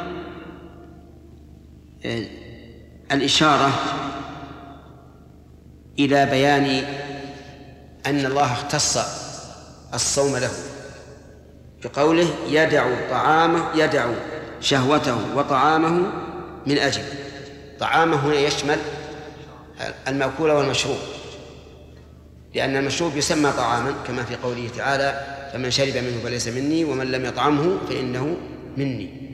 الإشارة إلى بيان أن الله اختص الصوم له بقوله: يدع طعامه يدع شهوته وطعامه من أجل. طعامه هنا يشمل المأكول والمشروب، لأن المشروب يسمى طعاما كما في قوله تعالى فمن شرب منه فليس مني ومن لم يطعمه فإنه مني.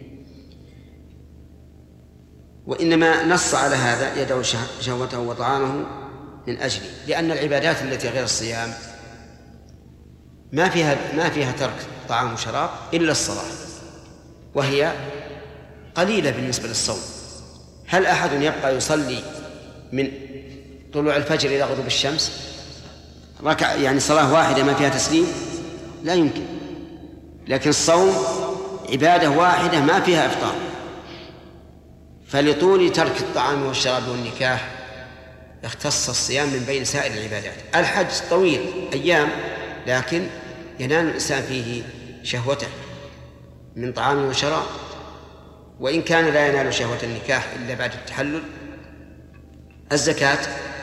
وإنما نص على هذا يدعو شهوته وطعامه من أجله، لأن العبادات التي غير الصيام ما فيها ما فيها ترك طعام وشراب إلا الصلاة، وهي قليلة بالنسبة للصوم. هل أحد يبقى يصلي من طلوع الفجر إلى غروب الشمس ركع يعني صلاة واحدة ما فيها تسليم؟ لا يمكن. لكن الصوم عبادة واحدة ما فيها إفطار، فلطول ترك الطعام والشراب والنكاح اختص الصيام من بين سائر العبادات. الحج طويل أيام، لكن ينال الإنسان فيه شهوته من طعام وشراب، وإن كان لا ينال شهوة النكاح إلا بعد التحلل. الزكاة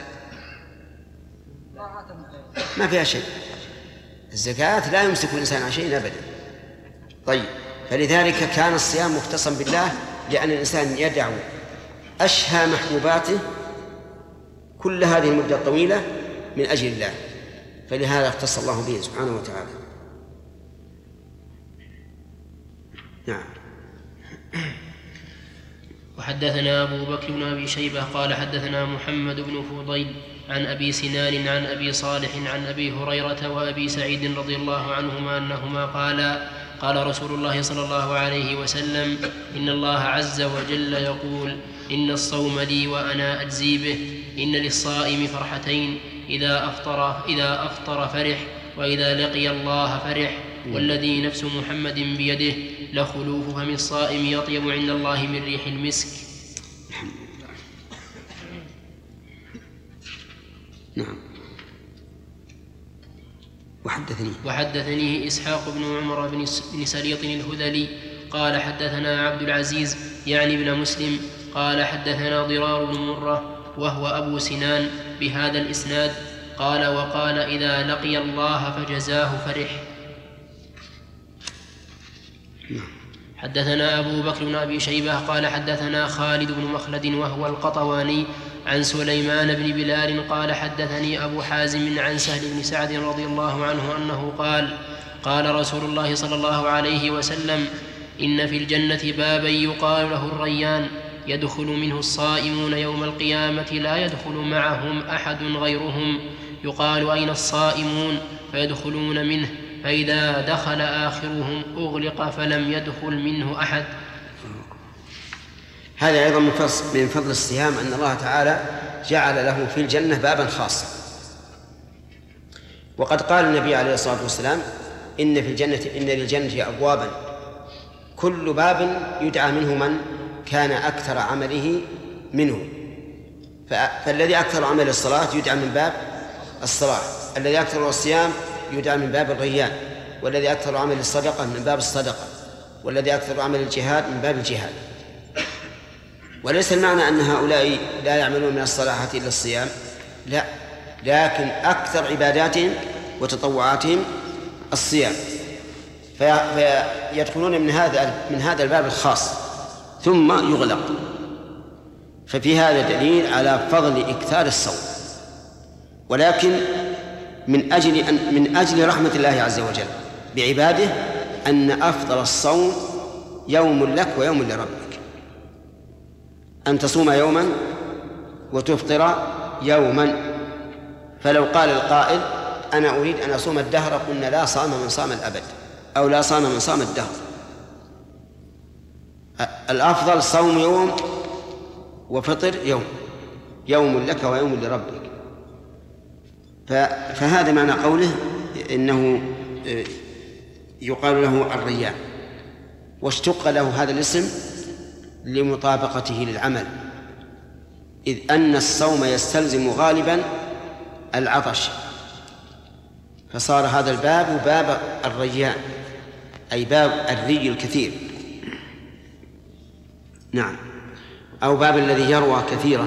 ما فيها شيء، الزكاة لا يمسك الإنسان عن شيء أبدا. طيب، فلذلك كان الصيام مختصا بالله، لأن الإنسان يدع أشهى محبوباته كل هذه المدة الطويلة من أجل الله، فلهذا اختص الله به سبحانه وتعالى. نعم. وحدثنا أبو بكر بن أبي شيبة قال حدثنا محمد بن فضيل عن أبي سنان عن أبي صالح عن أبي هريرة وأبي سعيد رضي الله عنهما أنهما قالا قال رسول الله صلى الله عليه وسلم إن الله عز وجل يقول إن الصوم لي وأنا أجزي به، إن للصائم فرحتين إذا أفطر, إذا أفطر فرح وإذا لقي الله فرح، والذي نفس محمد بيده لخلوف فم الصائم يطيب عند الله من ريح المسك. نعم. وحدثني وحدثني إسحاق بن عمر بن سليط الهذلي قال حدثنا عبد العزيز يعني بن مسلم قال حدثنا ضرار بن مرة وهو أبو سنان بهذا الإسناد قال وقال إذا لقي الله فجزاه فرح. حدثنا أبو بكر بن أبي شيبة قال حدثنا خالد بن مخلد وهو القطواني عن سليمان بن بلال قال حدثني أبو حازم عن سهل بن سعد رضي الله عنه أنه قال قال رسول الله صلى الله عليه وسلم إن في الجنة بابا يقال له الريان يدخل منه الصائمون يوم القيامة لا يدخل معهم أحد غيرهم، يقال أين الصائمون فيدخلون منه، فإذا دخل آخرهم أغلق فلم يدخل منه أحد. هذا أيضا من فضل الصيام أن الله تعالى جعل له في الجنة بابا خاصا. وقد قال النبي عليه الصلاة والسلام إن في الجنة إن للجنة أبوابا كل باب يدعى منه من كان أكثر عمله منه، فالذي أكثر عمل الصلاة يدعى من باب الصلاة، الذي أكثر الصيام يدعى من باب الريان، والذي أكثر عمل الصدقة من باب الصدقة، والذي أكثر عمل الجهاد من باب الجهاد. وليس المعنى أن هؤلاء لا يعملون من الصلاحة إلا الصيام، لا، لكن أكثر عباداتهم وتطوعاتهم الصيام، فيدخلون من هذا من هذا الباب الخاص ثم يغلق. ففي هذا دليل على فضل إكثار الصوم، ولكن من أجل أن من أجل رحمة الله عز وجل بعباده أن أفضل الصوم يوم لك ويوم لربك، أن تصوم يوما وتفطر يوما. فلو قال القائل أنا أريد أن أصوم الدهر، قلنا لا صام من صام الأبد أو لا صام من صام الدهر. الأفضل صوم يوم وفطر يوم، يوم لك ويوم لربك. فهذا معنى قوله إنه يقال له الريان، واشتق له هذا الاسم لمطابقته للعمل، إذ أن الصوم يستلزم غالبا العطش، فصار هذا الباب باب الريان، أي باب الري الكثير. نعم، أو باب الذي يروى كثيرا.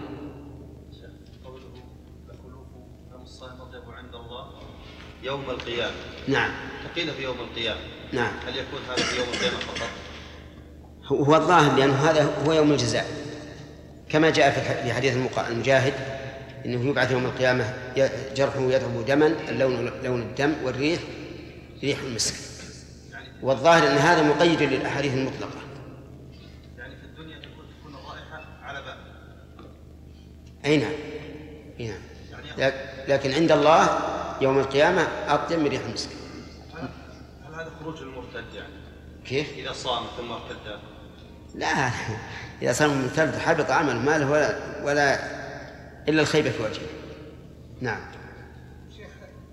يوم القيامة. نعم. قيل في يوم القيامة. نعم. هل يكون هذا في يوم القيامة فقط؟ هو الظاهر لأنه هذا هو يوم الجزاء، كما جاء في حديث المجاهد إنه يبعث يوم القيامة جرحه يذهب دما، اللون لون الدم والريح ريح المسك. والظاهر أن هذا مقيد للأحاديث المطلقة. يعني في الدنيا تكون الرائحة على باب. أي نعم، أي نعم. لكن عند الله يوم القيامة أطيب من ريح المسك. هل هذا خروج المرتد يعني؟ كيف؟ إذا صام ثم ارتد. لا، إذا صام مرتد حبط عمل ما له ولا ولا إلا الخيبة في وجهه. نعم. شيخ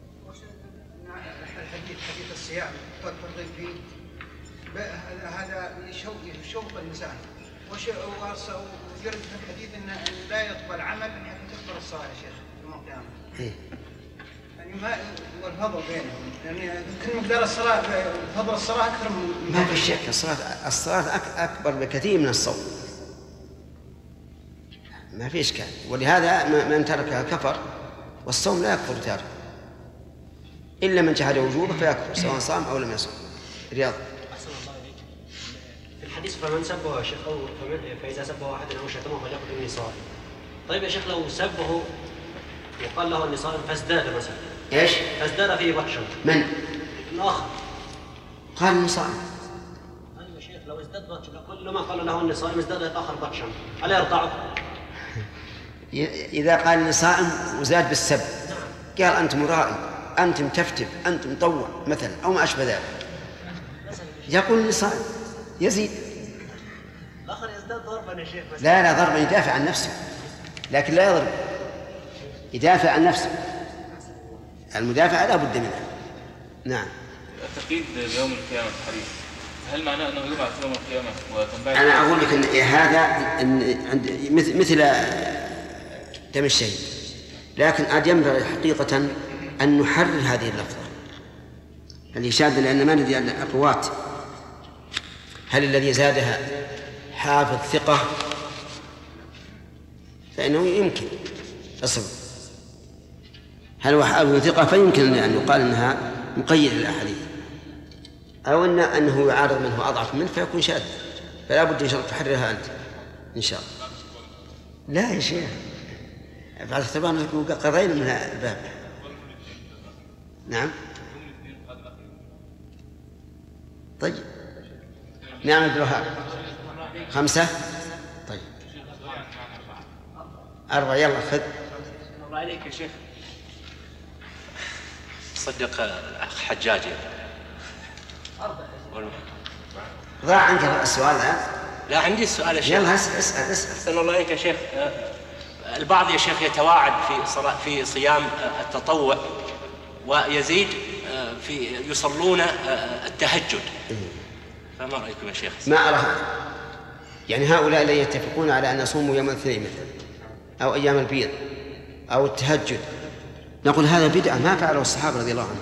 الحديث حديث الصيام ترغب فيه هذا يشوق الإنسان، ويرد في الحديث أن لا يقبل عمل حتى تكبر الصلاة يا شيخ يوم القيامة. يعني ما والفضل بينهم، يعني كل مقدار الصلاة فضل الصلاة أكثر من ما في شك. الصلاة الصلاة أكبر بكثير من الصوم، ما في إشكال. ولهذا من تركها كفر، والصوم لا يكفر تارك إلا من جحد وجوبه فيكفر سواء صام أو لم يصم. رياض. أحسن الله إليك. في الحديث فمن سبه يا شيخ أو فإذا سبه أحد أو شتمه فليقل إني صائم. طيب يا شيخ لو سبه وقال له إني صائم فازداد مثلا. إيش؟ فازداد فيه بطشا. من؟ الآخر. قال إني صائم. أيوة يا شيخ لو ازداد بطشا كل ما قال له إني صائم ازداد الآخر بطشا، ألا يرضعه؟ إذا قال إني صائم وزاد بالسب، قال أنت مرائي، أنت متفتف، أنت مطوع مثلا أو ما أشبه ذلك، يقول إني صائم يزيد. الآخر يزداد ضربا يا شيخ. لا لا، ضربا يدافع عن نفسه، لكن لا يضرب، يدافع عن نفسه. المدافع لا بد منها. نعم. التقييد بيوم القيامة في الحديث، هل معناه أنه يبعث يوم القيامة وتنبعث؟ أنا أقول لك إن هذا إن مثل دم الشهيد، لكن عاد ينبغي حقيقة أن نحرر هذه اللفظة اللي شاذة، لأن ما ندري عن الرواة هل الذي زادها حافظ ثقة، فإنه يمكن أصل هل هو حافظ ثقة فيمكن أن يقال أنها مقيد للأحاديث، أو أن أنه يعارض منه أضعف منه فيكون شاذ، فلا بد إن شاء الله تحررها أنت إن شاء الله. لا يا شيخ، بعد اختبارنا قضينا من الباب. نعم. طيب. نعم عبد الوهاب. خمسة. طيب. أربعة. يلا خذ. الله عليك يا شيخ. صدق الأخ حجاج. ضاع عنك السؤال الآن؟ لا عندي السؤال يا شيخ. يلا اسأل اسأل اسأل. أحسن الله عليك يا شيخ. البعض يا شيخ يتواعد في صلاة في صيام التطوع ويزيد في يصلون التهجد، فما رأيكم يا شيخ؟ ما أرى هذا. يعني هؤلاء لا يتفقون على أن يصوموا يوم الاثنين مثلا أو أيام البيض أو التهجد، نقول هذا بدعة ما فعله الصحابة رضي الله عنهم.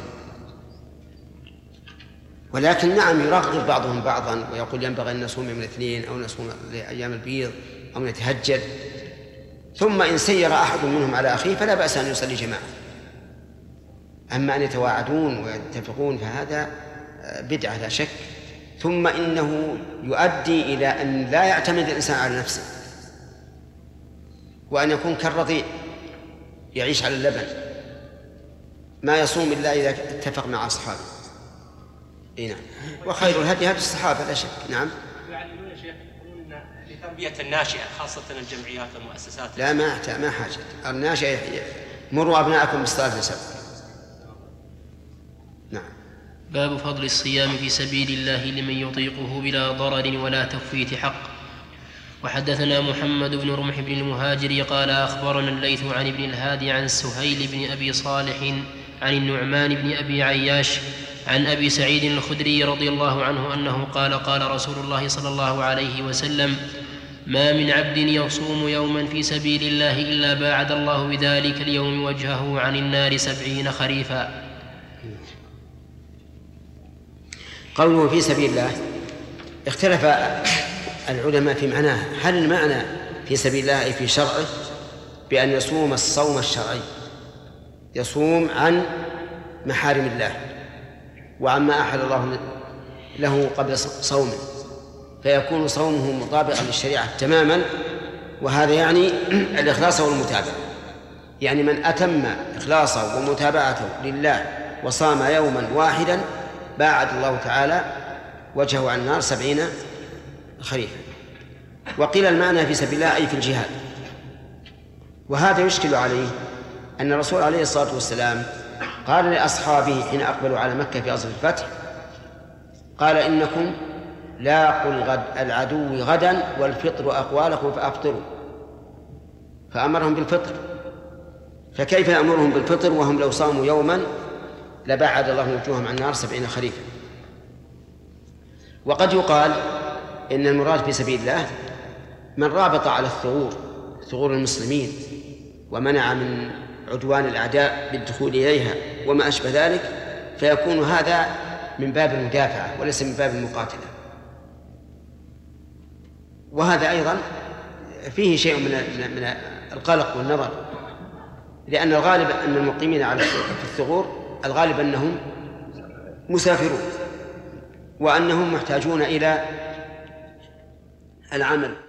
ولكن نعم يرغب بعضهم بعضا ويقول ينبغي أن نصوم يوم الاثنين أو نصوم أيام البيض أو نتهجد، ثم إن سير أحد منهم على أخيه فلا بأس أن يصلي جماعة. أما أن يتواعدون ويتفقون فهذا بدعة لا شك، ثم إنه يؤدي إلى أن لا يعتمد الإنسان على نفسه، وأن يكون كالرضيع يعيش على اللبن ما يصوم إلا إذا اتفق مع أصحابه. إيه نعم. وخير الهدي هدي الصحابة لا شك. نعم. يعلمون يا شيخ لتربية الناشئة خاصة الجمعيات والمؤسسات. لا ما ما حاجة الناشئة، مروا أبناءكم بالصلاة لسبب. نعم. باب فضل الصيام في سبيل الله لمن يطيقه بلا ضرر ولا تفويت حق. وحدثنا محمد بن رمح بن المهاجر قال أخبرنا الليث عن ابن الهادي عن سهيل بن أبي صالح عن النعمان بن أبي عياش عن أبي سعيد الخدري رضي الله عنه أنه قال قال رسول الله صلى الله عليه وسلم: ما من عبد يصوم يوما في سبيل الله إلا باعد الله بذلك اليوم وجهه عن النار سبعين خريفا. قوله في سبيل الله اختلف العلماء في معناه. هل المعنى في سبيل الله أي في شرعه بأن يصوم الصوم الشرعي، يصوم عن محارم الله وعما أحل الله له قبل صومه، فيكون صومه مطابقا للشريعة تماما، وهذا يعني الإخلاص والمتابعة. يعني من أتم إخلاصه ومتابعته لله وصام يوما واحدا باعد الله تعالى وجهه عن النار سبعين خريفا. وقيل المعنى في سبيل الله أي في الجهاد. وهذا يشكل عليه أن الرسول عليه الصلاة والسلام قال لأصحابه حين أقبلوا على مكة في أصل الفتح، قال إنكم لاقوا الغد العدو غدا والفطر أقوالكم فأفطروا، فأمرهم بالفطر. فكيف يأمرهم بالفطر وهم لو صاموا يوما لبعد الله وجوههم عن النار سبعين خريفا؟ وقد يقال إن المراد في سبيل الله من رابط على الثغور ثغور المسلمين ومنع من عدوان الأعداء بالدخول إليها وما أشبه ذلك، فيكون هذا من باب المدافعة وليس من باب المقاتلة. وهذا أيضا فيه شيء من من القلق والنظر، لأن الغالب أن المقيمين على الثغور الغالب أنهم مسافرون وأنهم محتاجون إلى العمل